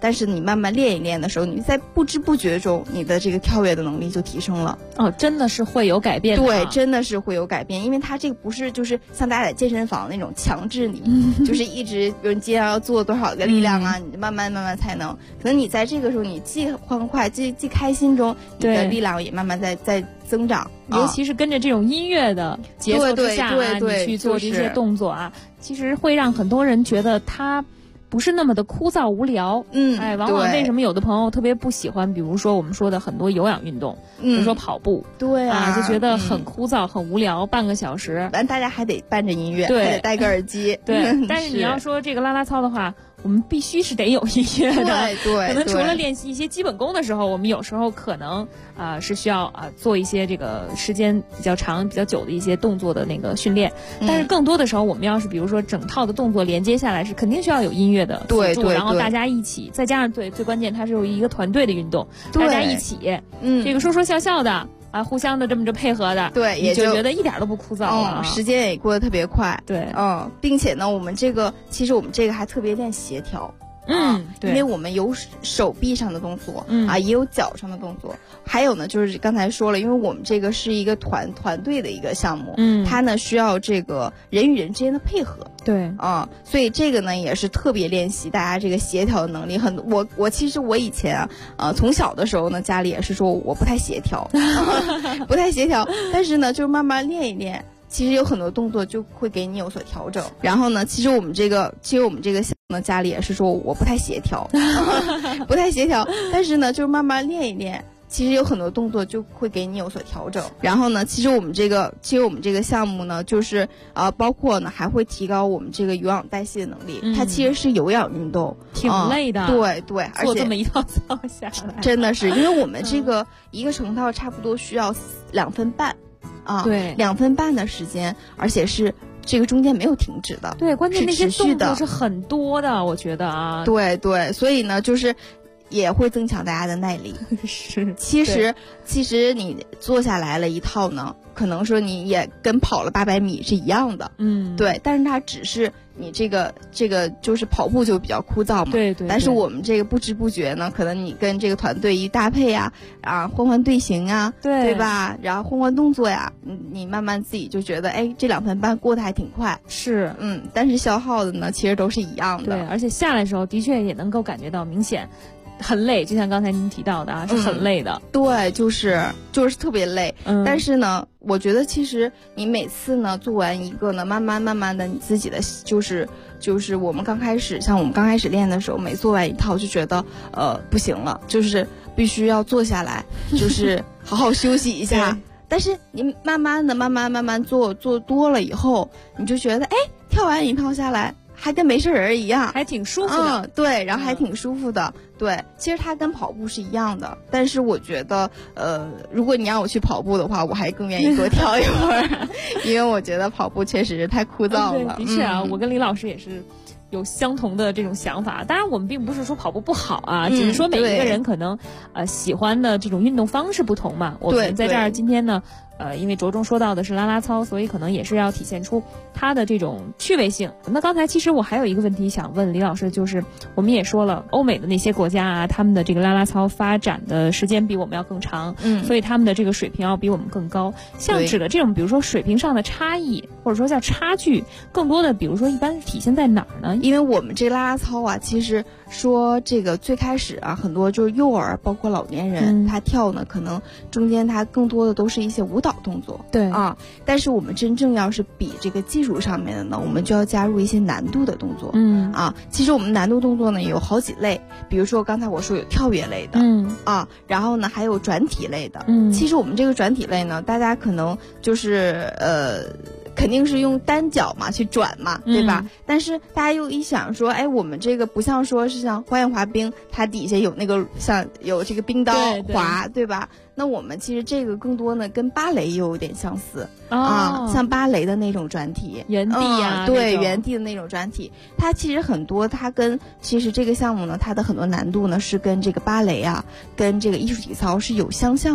Speaker 9: 但是你慢慢练一练的时候，你在不知不觉中，你的这个跳跃的能力就提升了。
Speaker 8: 真的是会有改变的。
Speaker 9: 对，真的是会有改变，因为它这个不是就是像大家在健身房那种强制你，就是一直比如你今天要做多少个力量啊，你慢慢才能。可能你在这个时候，你既欢快，既开心中，你的力量也慢慢在增长。
Speaker 8: 尤其是跟着这种音乐的节奏之下你去做这些动作啊，其实会让很多人觉得它不是那么的枯燥无聊。往往为什么有的朋友特别不喜欢，比如说我们说的很多有氧运动，比如说跑步，
Speaker 9: 对啊，
Speaker 8: 就觉得很枯燥、很无聊，半个小时，
Speaker 9: 完大家还得伴着音乐，
Speaker 8: 对，
Speaker 9: 还得戴个耳机，
Speaker 8: 对。但是你要说这个拉拉操的话，我们必须是得有音乐的，
Speaker 9: 对，
Speaker 8: 可能除了练习一些基本功的时候，我们有时候可能是需要做一些这个时间比较长、比较久的一些动作的那个训练。但是更多的时候，我们要是比如说整套的动作连接下来，是肯定需要有音乐的辅助，然后大家一起，再加上最关键，它是有一个团队的运动，大家一起，这个说说笑笑的。互相的这么着配合的，
Speaker 9: 对，
Speaker 8: 也就觉得一点都不枯燥了，
Speaker 9: 时间也过得特别快，
Speaker 8: 对，
Speaker 9: 并且呢，其实我们这个还特别练协调，
Speaker 8: 对，
Speaker 9: 因为我们有手臂上的动作，也有脚上的动作，还有呢，就是刚才说了，因为我们这个是一个团队的一个项目，它呢需要这个人与人之间的配合，
Speaker 8: 对，
Speaker 9: 所以这个呢也是特别练习大家这个协调的能力。其实我以前从小的时候呢，家里也是说我不太协调，不太协调，但是呢，就是慢慢练一练。其实有很多动作就会给你有所调整，然后呢，其实我们这个项目呢，家里也是说我不太协调，不太协调，但是呢，就是慢慢练一练，其实有很多动作就会给你有所调整。然后呢，其实我们这个项目呢，就是包括呢还会提高我们这个有氧代谢能力，它其实是有氧运动，
Speaker 8: 挺累的，
Speaker 9: 对，而且
Speaker 8: 做这么一套操下来，
Speaker 9: 真的是，因为我们这个一个成套差不多需要2分半。
Speaker 8: 对
Speaker 9: ，2分半的时间，而且是这个中间没有停止的。
Speaker 8: 对，关键那些动作是很多的，我觉得啊。
Speaker 9: 对，所以呢，就是也会增强大家的耐力。
Speaker 8: 是，
Speaker 9: 其实你做下来了一套呢，可能说你也跟跑了800米是一样的。对，但是它只是你这个就是跑步就比较枯燥嘛。
Speaker 8: 对。
Speaker 9: 但是我们这个不知不觉呢，可能你跟这个团队一搭配呀，换队形啊，对吧？然后换动作呀，你慢慢自己就觉得，这2分半过得还挺快。
Speaker 8: 是，
Speaker 9: 但是消耗的呢，其实都是一样的。
Speaker 8: 对，而且下来的时候的确也能够感觉到明显。很累，就像刚才您提到的是很累的。
Speaker 9: 对，就是特别累。但是呢，我觉得其实你每次呢做完一个呢，慢慢的你自己的就是我们刚开始练的时候，每做完一套就觉得不行了，就是必须要坐下来，就是好好休息一下。但是你慢慢做多了以后，你就觉得跳完一套下来。还跟没事人一样，
Speaker 8: 还挺舒服的。
Speaker 9: 对，然后还挺舒服的。对，其实它跟跑步是一样的，但是我觉得，如果你让我去跑步的话，我还更愿意多跳一会儿，因为我觉得跑步确实是太枯燥了。
Speaker 8: 的确啊，我跟李老师也是有相同的这种想法。当然，我们并不是说跑步不好啊，只是说每一个人可能喜欢的这种运动方式不同嘛。我们在这儿今天呢。因为着重说到的是拉拉操，所以可能也是要体现出它的这种趣味性。那刚才其实我还有一个问题想问李老师，就是我们也说了，欧美的那些国家啊，他们的这个拉拉操发展的时间比我们要更长，所以他们的这个水平要比我们更高。像指的这种，比如说水平上的差异，或者说叫差距，更多的比如说一般体现在哪儿呢？
Speaker 9: 因为我们这拉拉操啊，其实说这个最开始啊，很多就是幼儿包括老年人，他跳呢，可能中间他更多的都是一些舞蹈动作，
Speaker 8: 对
Speaker 9: 但是我们真正要是比这个技术上面的呢，我们就要加入一些难度的动作，其实我们难度动作呢也有好几类，比如说刚才我说有跳跃类的，然后呢还有转体类的，其实我们这个转体类呢，大家可能就是肯定是用单脚嘛去转嘛，对吧？但是大家又一想说，我们这个不像说是像花样滑冰，它底下有那个像有这个冰刀滑，对吧？那我们其实这个更多呢跟芭蕾又有点相似像芭蕾的那种转体，
Speaker 8: 原地
Speaker 9: 对，原地的那种转体，它其实很多，其实这个项目呢，它的很多难度呢是跟这个芭蕾啊，跟这个艺术体操是有相像的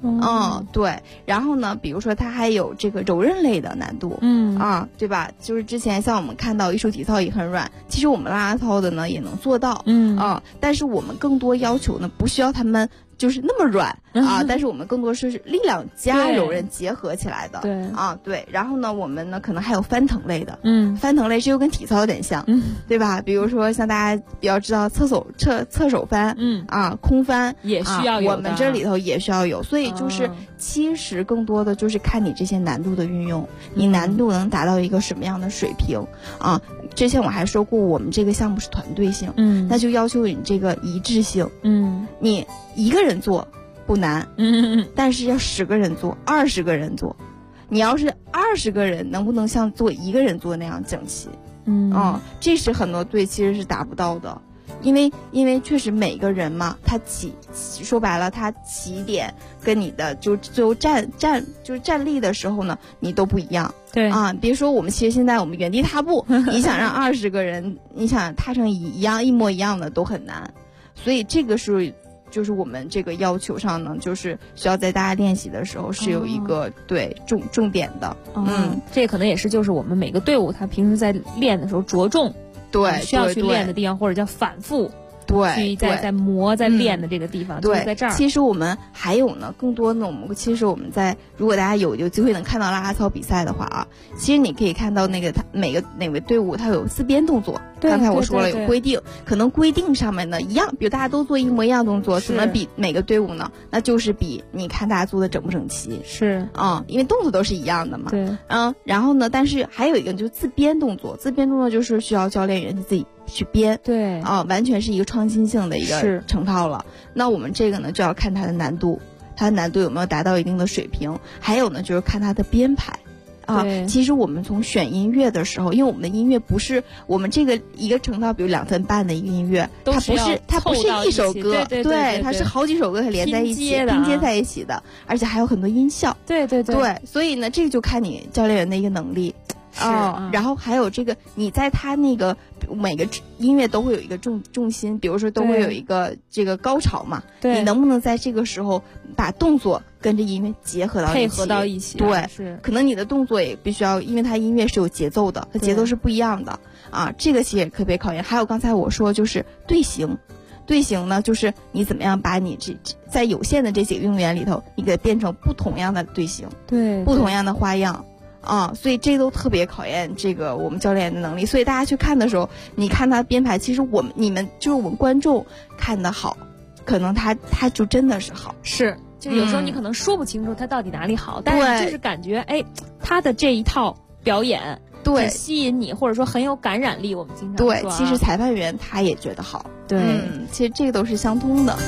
Speaker 9: 对。然后呢，比如说它还有这个柔韧类的难度，对吧？就是之前像我们看到艺术体操也很软，其实我们拉拉操的呢也能做到，但是我们更多要求呢不需要他们就是那么软但是我们更多是力量加柔韧结合起来的，对。然后呢，我们呢可能还有翻腾类的，翻腾类这又跟体操有点像，对吧？比如说像大家比较知道侧手翻，空翻
Speaker 8: 也需要有的，
Speaker 9: 我们这里头也需要有，所以就是其实更多的就是看你这些难度的运用，你难度能达到一个什么样的水平之前我还说过，我们这个项目是团队性，那就要求你这个一致性，你一个人做不难，但是要10个人做，20个人做，你要是20个人，能不能像做一个人做那样整齐？这是很多队其实是达不到的，因为确实每个人嘛，他说白了，他起点跟你的就最后站立的时候呢，你都不一样。
Speaker 8: 对
Speaker 9: 别说我们其实现在我们原地踏步，你想让20个人，你想踏成一模一样的都很难，所以这个是。就是我们这个要求上呢，就是需要在大家练习的时候是有一个对重点的，
Speaker 8: 这可能也是就是我们每个队伍他平时在练的时候着重需要去练的地方，或者叫反复去在磨在练的这个地方，就是在这儿。
Speaker 9: 其实我们还有呢，更多呢，其实我们在如果大家有机会能看到拉拉操比赛的话其实你可以看到那个他哪位队伍他有自编动作。刚才我说了有规定，可能规定上面呢一样，比如大家都做一模一样动作，怎么比每个队伍呢？那就是比你看大家做的整不整齐，
Speaker 8: 是
Speaker 9: 因为动作都是一样的嘛。
Speaker 8: 对，
Speaker 9: 然后呢，但是还有一个就是自编动作，自编动作就是需要教练员自己去编，
Speaker 8: 对
Speaker 9: 完全是一个创新性的一个成套了。那我们这个呢就要看它的难度，它的难度有没有达到一定的水平，还有呢就是看它的编排。其实我们从选音乐的时候，因为我们的音乐不是我们这个一个成套，比如2分半的一个音乐，它不是一首歌，
Speaker 8: 对，
Speaker 9: 它是好几首歌连在一起拼接在一起的，而且还有很多音效，
Speaker 8: 对，
Speaker 9: 所以呢，这个就看你教练员的一个能力。然后还有这个，你在他那个每个音乐都会有一个重心，比如说都会有一个这个高潮嘛，你能不能在这个时候把动作跟着音乐结合到一起，
Speaker 8: 配合到一起？
Speaker 9: 对，
Speaker 8: 是
Speaker 9: 可能你的动作也必须要，因为它音乐是有节奏的，它节奏是不一样的这个其实也特别考验。还有刚才我说就是队形呢，就是你怎么样把你在有限的这几个运动员里头，你给变成不同样的队形，
Speaker 8: 对，
Speaker 9: 不同样的花样。所以这都特别考验这个我们教练的能力。所以大家去看的时候，你看他编排，其实你们就是我们观众看得好，可能他就真的是好。
Speaker 8: 是，就有时候你可能说不清楚他到底哪里好，但是就是感觉他的这一套表演很吸引你，或者说很有感染力。我们经常说
Speaker 9: 其实裁判员他也觉得好。
Speaker 8: 对，
Speaker 9: 其实这个都是相通的。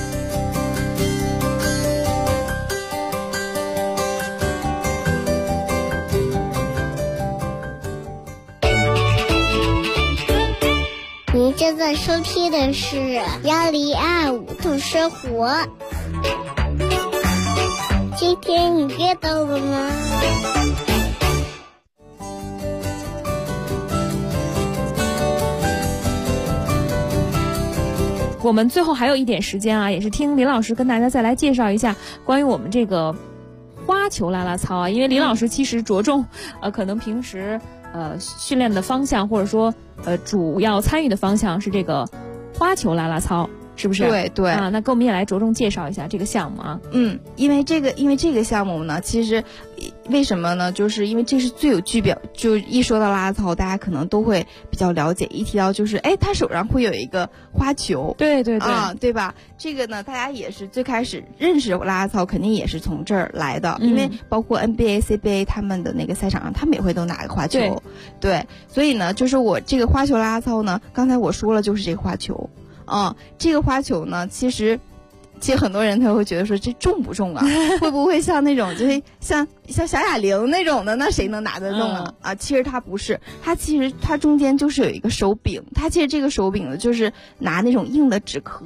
Speaker 6: 您正在收听的是1025度生活。今天你阅到了吗？
Speaker 8: 我们最后还有一点时间也是听林老师跟大家再来介绍一下关于我们这个花球拉拉操因为林老师其实着重可能平时训练的方向或者说主要参与的方向是这个花球拉拉操，是不是？
Speaker 9: 对
Speaker 8: 那跟我们也来着重介绍一下这个项目
Speaker 9: 因为这个项目呢，其实为什么呢？就是因为这是最有就一说到拉拉操，大家可能都会比较了解。一提到就是他手上会有一个花球，
Speaker 8: 对
Speaker 9: 对吧？这个呢，大家也是最开始认识拉拉操，肯定也是从这儿来的，因为包括 NBA、CBA 他们的那个赛场上，他们也会都拿个花球，对，所以呢，就是我这个花球拉拉操呢，刚才我说了，就是这个花球。这个花球呢，其实很多人他会觉得说这重不重会不会像那种就是像小哑铃那种的，那谁能拿得动其实它不是，它中间就是有一个手柄，它其实这个手柄呢就是拿那种硬的纸壳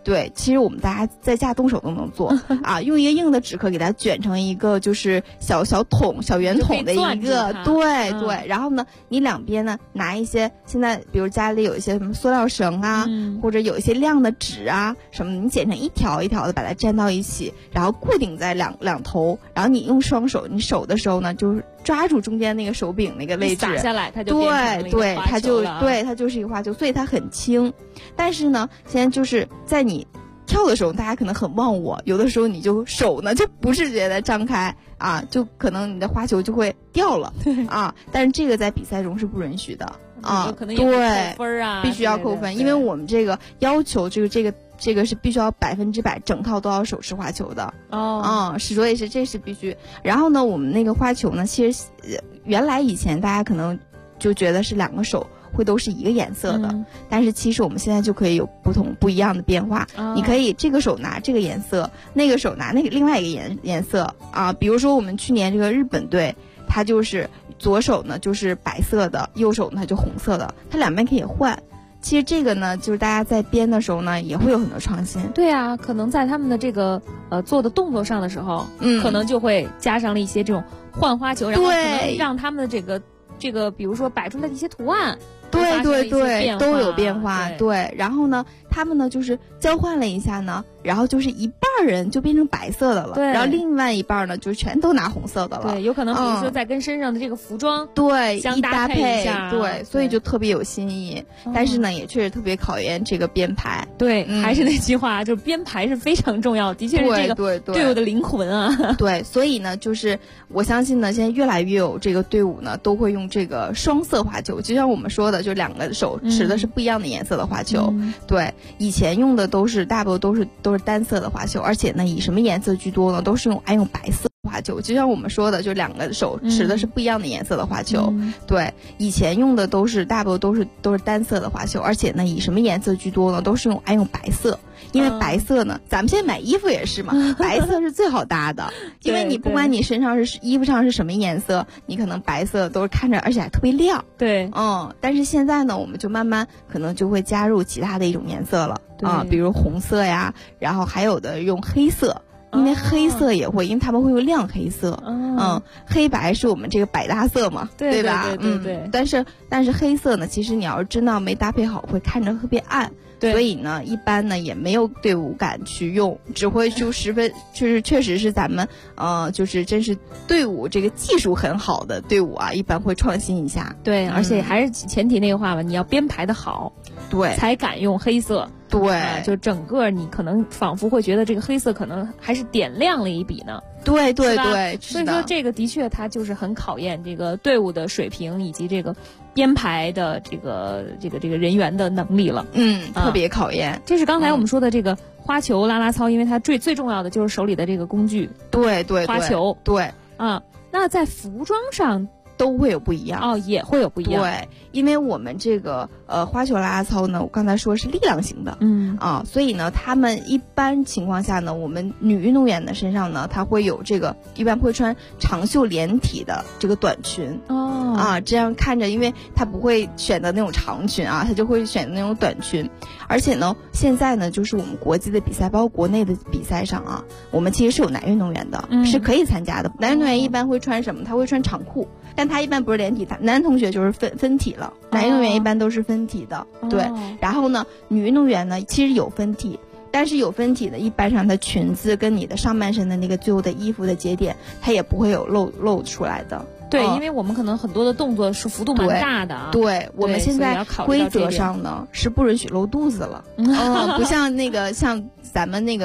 Speaker 9: 对，其实我们大家在家动手都能做啊，用一个硬的纸壳给它卷成一个就是小桶、小圆筒的一个，对对。然后呢，你两边呢拿一些，现在比如家里有一些什么塑料绳啊，或者有一些亮的纸啊什么的，你剪成一条一条的把它粘到一起，然后固定在两头，然后你用双手，你手的时候呢就是抓住中间那个手柄那个位置，
Speaker 8: 撒下来它就变成了一个
Speaker 9: 对，
Speaker 8: 花球了。
Speaker 9: 它就是一个花球，所以它很轻。但是呢，现在就是在你跳的时候，大家可能很忘我，有的时候你就手呢就不自觉的张开啊，就可能你的花球就会掉了啊。但是这个在比赛中是不允许的啊，
Speaker 8: 可能也会扣分啊，
Speaker 9: 必须要扣分，因为我们这个要求这个是必须要100%整套都要手持花球的所以这是必须。然后呢，我们那个花球呢，其实原来以前大家可能就觉得是两个手会都是一个颜色的，但是其实我们现在就可以有不一样的变化。你可以这个手拿这个颜色，那个手拿那个另外一个颜色啊。比如说我们去年这个日本队，它就是左手呢就是白色的，右手呢就红色的，它两边可以换。其实这个呢，就是大家在编的时候呢，也会有很多创新。
Speaker 8: 对啊，可能在他们的这个做的动作上的时候，可能就会加上了一些这种换花球，然后可能让他们的这个，比如说摆出来的一些图案，
Speaker 9: 对，都有变化。对，然后呢，他们呢就是交换了一下呢，然后就是一半人就变成白色的了，然后另外一半呢就全都拿红色的了。
Speaker 8: 对，有可能比如说在跟身上的这个服装相
Speaker 9: 搭
Speaker 8: 配一下，
Speaker 9: 对，所以就特别有新意。但是呢，也确实特别考验这个编排。
Speaker 8: 对，还是那句话，就是编排是非常重要的，的确是这个队伍的灵魂啊。
Speaker 9: 对，所以呢，就是我相信呢，现在越来越有这个队伍呢，都会用这个双色花球，就像我们说的，就两个手持的是不一样的颜色的花球。对，以前用的大部分都是单色的花球，而且呢，以什么颜色居多呢？都是爱用白色花球，就像我们说的，就两个手持的是不一样的颜色的花球。对，以前用的大部分都是单色的花球，而且呢，以什么颜色居多呢？都是爱用白色。因为白色呢，咱们现在买衣服也是嘛，白色是最好搭的，因为你不管你身上衣服上是什么颜色，你可能白色都是看着而且还特别亮。
Speaker 8: 对，
Speaker 9: 但是现在呢，我们就慢慢可能就会加入其他的一种颜色了比如红色呀，然后还有的用黑色。因为黑色也会，因为他们会用亮黑色，黑白是我们这个百搭色嘛，对吧？
Speaker 8: 对。
Speaker 9: 但是黑色呢，其实你要是真的没搭配好，会看着特别暗。所以呢，一般呢也没有队伍敢去用，只会就就是确实是咱们就是真是队伍这个技术很好的队伍啊，一般会创新一下。
Speaker 8: 对，而且还是前提那个话吧，你要编排的好，
Speaker 9: 对，
Speaker 8: 才敢用黑色。
Speaker 9: 对，
Speaker 8: 就整个你可能仿佛会觉得这个黑色可能还是点亮了一笔呢。
Speaker 9: 对，
Speaker 8: 所以说这个的确它就是很考验这个队伍的水平以及这个编排的这个人员的能力了。
Speaker 9: 特别考验。
Speaker 8: 这是刚才我们说的这个花球啦啦操，因为它最重要的就是手里的这个工具。
Speaker 9: 对，
Speaker 8: 花球。
Speaker 9: 对
Speaker 8: 那在服装上
Speaker 9: 都会有不一样
Speaker 8: 也会有不一样。
Speaker 9: 对，因为我们这个花球啦啦操呢，我刚才说是力量型的，所以呢，他们一般情况下呢，我们女运动员的身上呢，她会有这个一般会穿长袖连体的这个短裙这样看着，因为她不会选择那种长裙啊，她就会选择那种短裙。而且呢，现在呢，就是我们国际的比赛，包括国内的比赛上啊，我们其实是有男运动员的，是可以参加的。男运动员一般会穿什么？他会穿长裤。但他一般不是连体，男同学就是分体了，男运动员一般都是分体的，对。然后呢，女运动员呢其实有分体，但是有分体的一般上，它裙子跟你的上半身的那个最后的衣服的节点，它也不会有露出来的。
Speaker 8: 对，因为我们可能很多的动作是幅度蛮大的啊。
Speaker 9: 对，我们现在规则上呢是不允许露肚子了，不像像咱们那个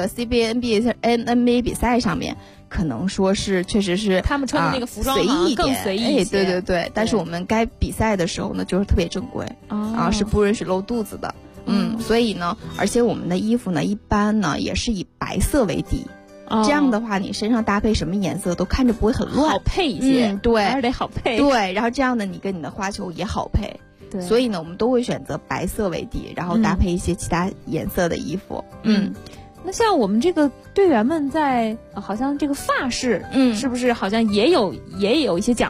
Speaker 9: CBA、NBA 比赛上面。可能说是确实是
Speaker 8: 他们穿的那个服装
Speaker 9: 随意一点，
Speaker 8: 更随意一
Speaker 9: 些。对。但是我们该比赛的时候呢，就是特别正规是不允许露肚子的。所以呢，而且我们的衣服呢，一般呢也是以白色为底。这样的话，你身上搭配什么颜色都看着不会很乱，
Speaker 8: 好配一些。
Speaker 9: 对，
Speaker 8: 还是得好配。
Speaker 9: 对，然后这样呢，你跟你的花球也好配。对，所以呢，我们都会选择白色为底，然后搭配一些其他颜色的衣服。
Speaker 8: 那像我们这个队员们在好像这个发饰，是不是好像也有一些讲究？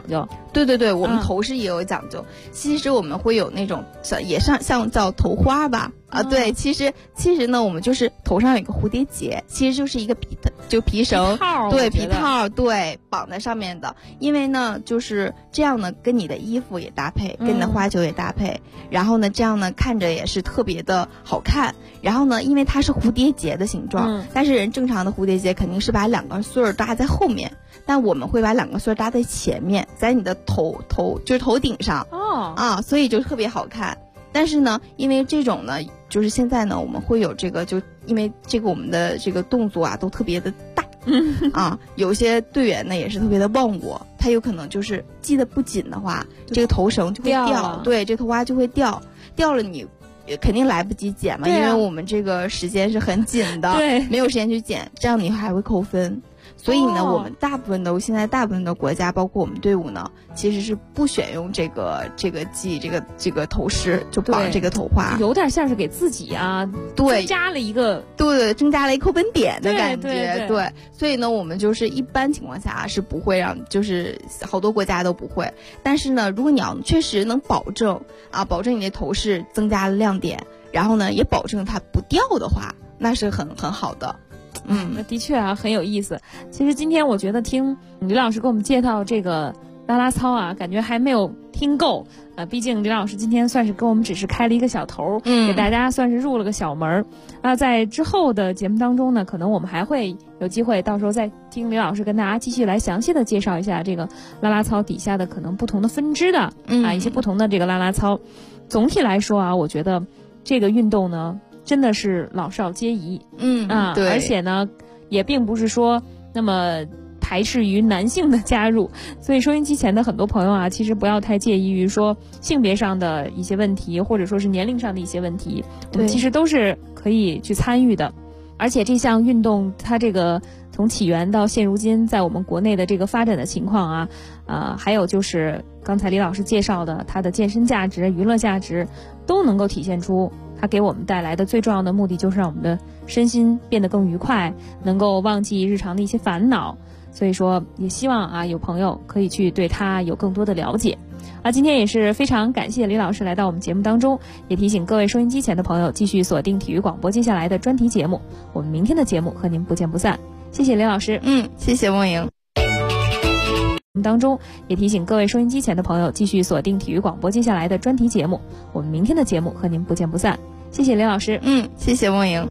Speaker 9: 对对对，我们头饰也有讲究。其实我们会有那种也像叫头花吧，对，其实呢，我们就是头上有一个蝴蝶结，其实就是一个皮绳，对，皮套，对，绑在上面的。因为呢，就是这样呢，跟你的衣服也搭配，跟你的花球也搭配，然后呢，这样呢看着也是特别的好看。然后呢，因为它是蝴蝶结的形状，但是人正常的蝴蝶结肯定是把2根穗儿搭在后面，但我们会把2根穗儿搭在前面，在你的头就是头顶上所以就特别好看。但是呢，因为这种呢，就是现在呢，我们会有这个，就因为这个我们的这个动作都特别的大有些队员呢也是特别的忘我，他有可能就是系得不紧的话，这个头绳就会掉，对，这头花就会掉了，你肯定来不及剪嘛，因为我们这个时间是很紧的，对，没有时间去剪，这样你还会扣分。所以呢，我们现在大部分的国家，包括我们队伍呢，其实是不选用这个系这个头饰，就绑这个头花，
Speaker 8: 有点像是给自己对，加了一个
Speaker 9: 增加了一扣分点的感觉，对。所以呢，我们就是一般情况下是不会让，就是好多国家都不会。但是呢，如果你要确实能保证你的头饰增加了亮点，然后呢，也保证它不掉的话，那是很好的。
Speaker 8: 那的确很有意思。其实今天我觉得听李老师给我们介绍这个啦啦操感觉还没有听够毕竟李老师今天算是跟我们只是开了一个小头，给大家算是入了个小门。在之后的节目当中呢，可能我们还会有机会到时候再听李老师跟大家继续来详细的介绍一下这个啦啦操底下的可能不同的分支的一些不同的这个啦啦操。总体来说我觉得这个运动呢真的是老少皆宜，对，而且呢，也并不是说那么排斥于男性的加入，所以收音机前的很多朋友其实不要太介意于说性别上的一些问题，或者说是年龄上的一些问题，我们其实都是可以去参与的。而且这项运动它这个从起源到现如今在我们国内的这个发展的情况还有就是刚才李老师介绍的它的健身价值、娱乐价值都能够体现出它给我们带来的最重要的目的，就是让我们的身心变得更愉快，能够忘记日常的一些烦恼。所以说也希望有朋友可以去对它有更多的了解。今天也是非常感谢李老师来到我们节目当中，也提醒各位收音机前的朋友继续锁定体育广播接下来的专题节目，我们明天的节目和您不见不散。谢谢李老师。
Speaker 9: 谢谢梦莹。
Speaker 8: 当中也提醒各位收音机前的朋友继续锁定体育广播接下来的专题节目，我们明天的节目和您不见不散。谢谢李老师。
Speaker 9: 谢谢梦莹。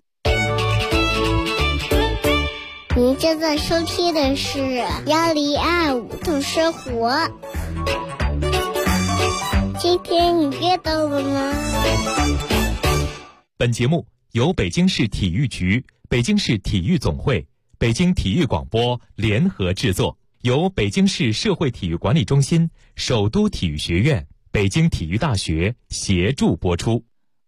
Speaker 6: 您正在收听的是1025懂生活。今天你阅到了吗？
Speaker 7: 本节目由北京市体育局、北京市体育总会、北京体育广播联合制作，由北京市社会体育管理中心、首都体育学院、北京体育大学协助播出。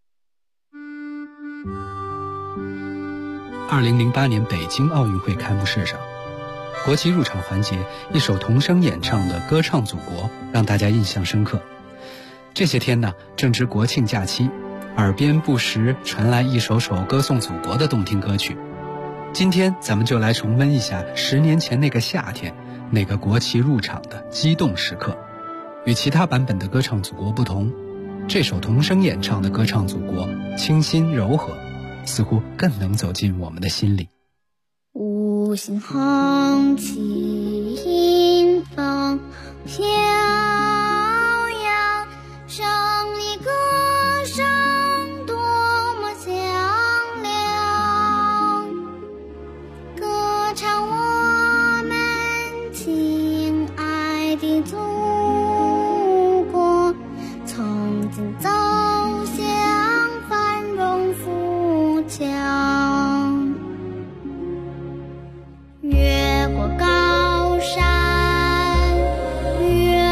Speaker 10: 2008年北京奥运会开幕式上，国旗入场环节，一首童声演唱的《歌唱祖国》让大家印象深刻。这些天呢，正值国庆假期，耳边不时传来一首首歌颂祖国的动听歌曲。今天咱们就来重温一下10年前那个夏天，那个国旗入场的激动时刻。与其他版本的《歌唱祖国》不同，这首童声演唱的《歌唱祖国》清新柔和，似乎更能走进我们的心里。
Speaker 6: 五星红旗迎风飘扬，胜利歌声多么响亮，歌唱我们亲爱的祖国，从今走向繁荣富强，越过高山，越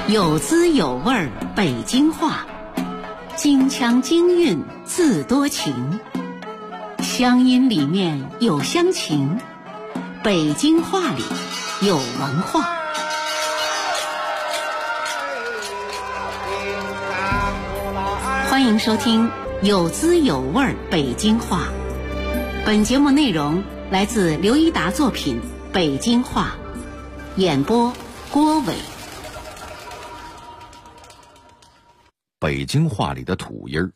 Speaker 11: 有滋有味儿北京话，京腔京韵字多情，乡音里面有乡情，北京话里有文化。欢迎收听有滋有味儿北京话。本节目内容来自刘一达作品《北京话》，演播郭伟。
Speaker 12: 北京话里的土音儿。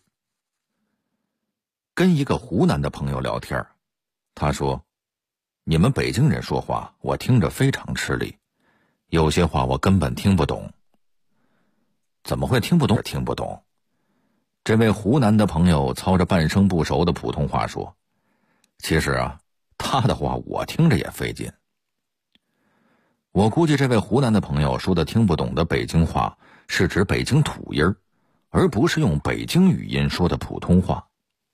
Speaker 12: 跟一个湖南的朋友聊天，他说：“你们北京人说话，我听着非常吃力，有些话我根本听不懂。”怎么会听不懂？听不懂。这位湖南的朋友操着半生不熟的普通话说：“其实啊，他的话我听着也费劲。”我估计这位湖南的朋友说的听不懂的北京话，是指北京土音儿，而不是用北京语音说的普通话。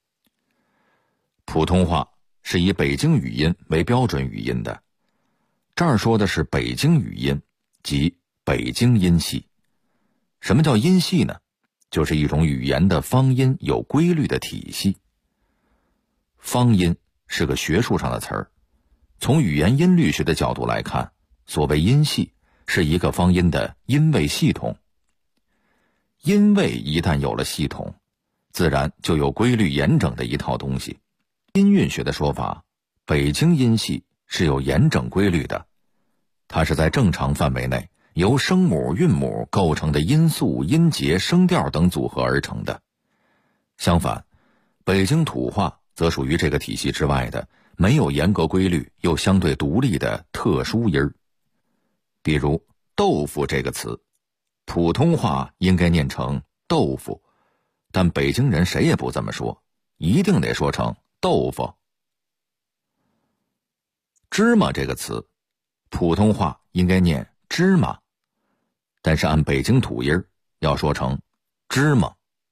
Speaker 12: 普通话是以北京语音为标准语音的，这儿说的是北京语音，即北京音系。什么叫音系呢？就是一种语言的方音有规律的体系。方音是个学术上的词儿，从语言音律学的角度来看，所谓音系是一个方音的音位系统。音位一旦有了系统，自然就有规律严整的一套东西。音韵学的说法，北京音系是有严整规律的，它是在正常范围内由声母、韵母构成的音素、音节、声调等组合而成的。相反，北京土话则属于这个体系之外的，没有严格规律又相对独立的特殊音儿。比如豆腐这个词，普通话应该念成豆腐，但北京人谁也不这么说，一定得说成豆腐。芝麻这个词，普通话应该念芝麻，但是按北京土音要说成芝麻。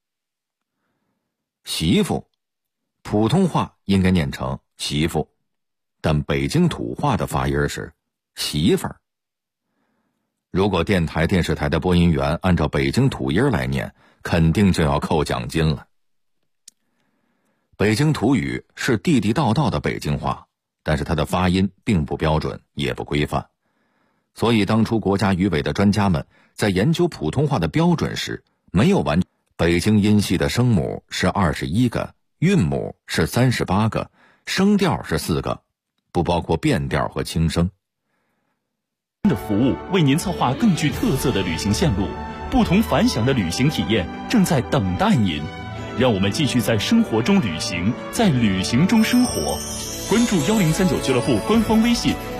Speaker 12: 媳妇，普通话应该念成媳妇，但北京土话的发音是媳妇儿。如果电台电视台的播音员按照北京土音来念，肯定就要扣奖金了。北京土语是地地道道的北京话，但是它的发音并不标准，也不规范。所以当初国家语委的专家们在研究普通话的标准时，没有完。北京音系的声母是21个，韵母是38个，声调是4个，不包括变调和轻声。
Speaker 13: 的服务为您策划更具特色的旅行线路，不同凡响的旅行体验正在等待您。让我们继续在生活中旅行，在旅行中生活。关注1039俱乐部官方微信，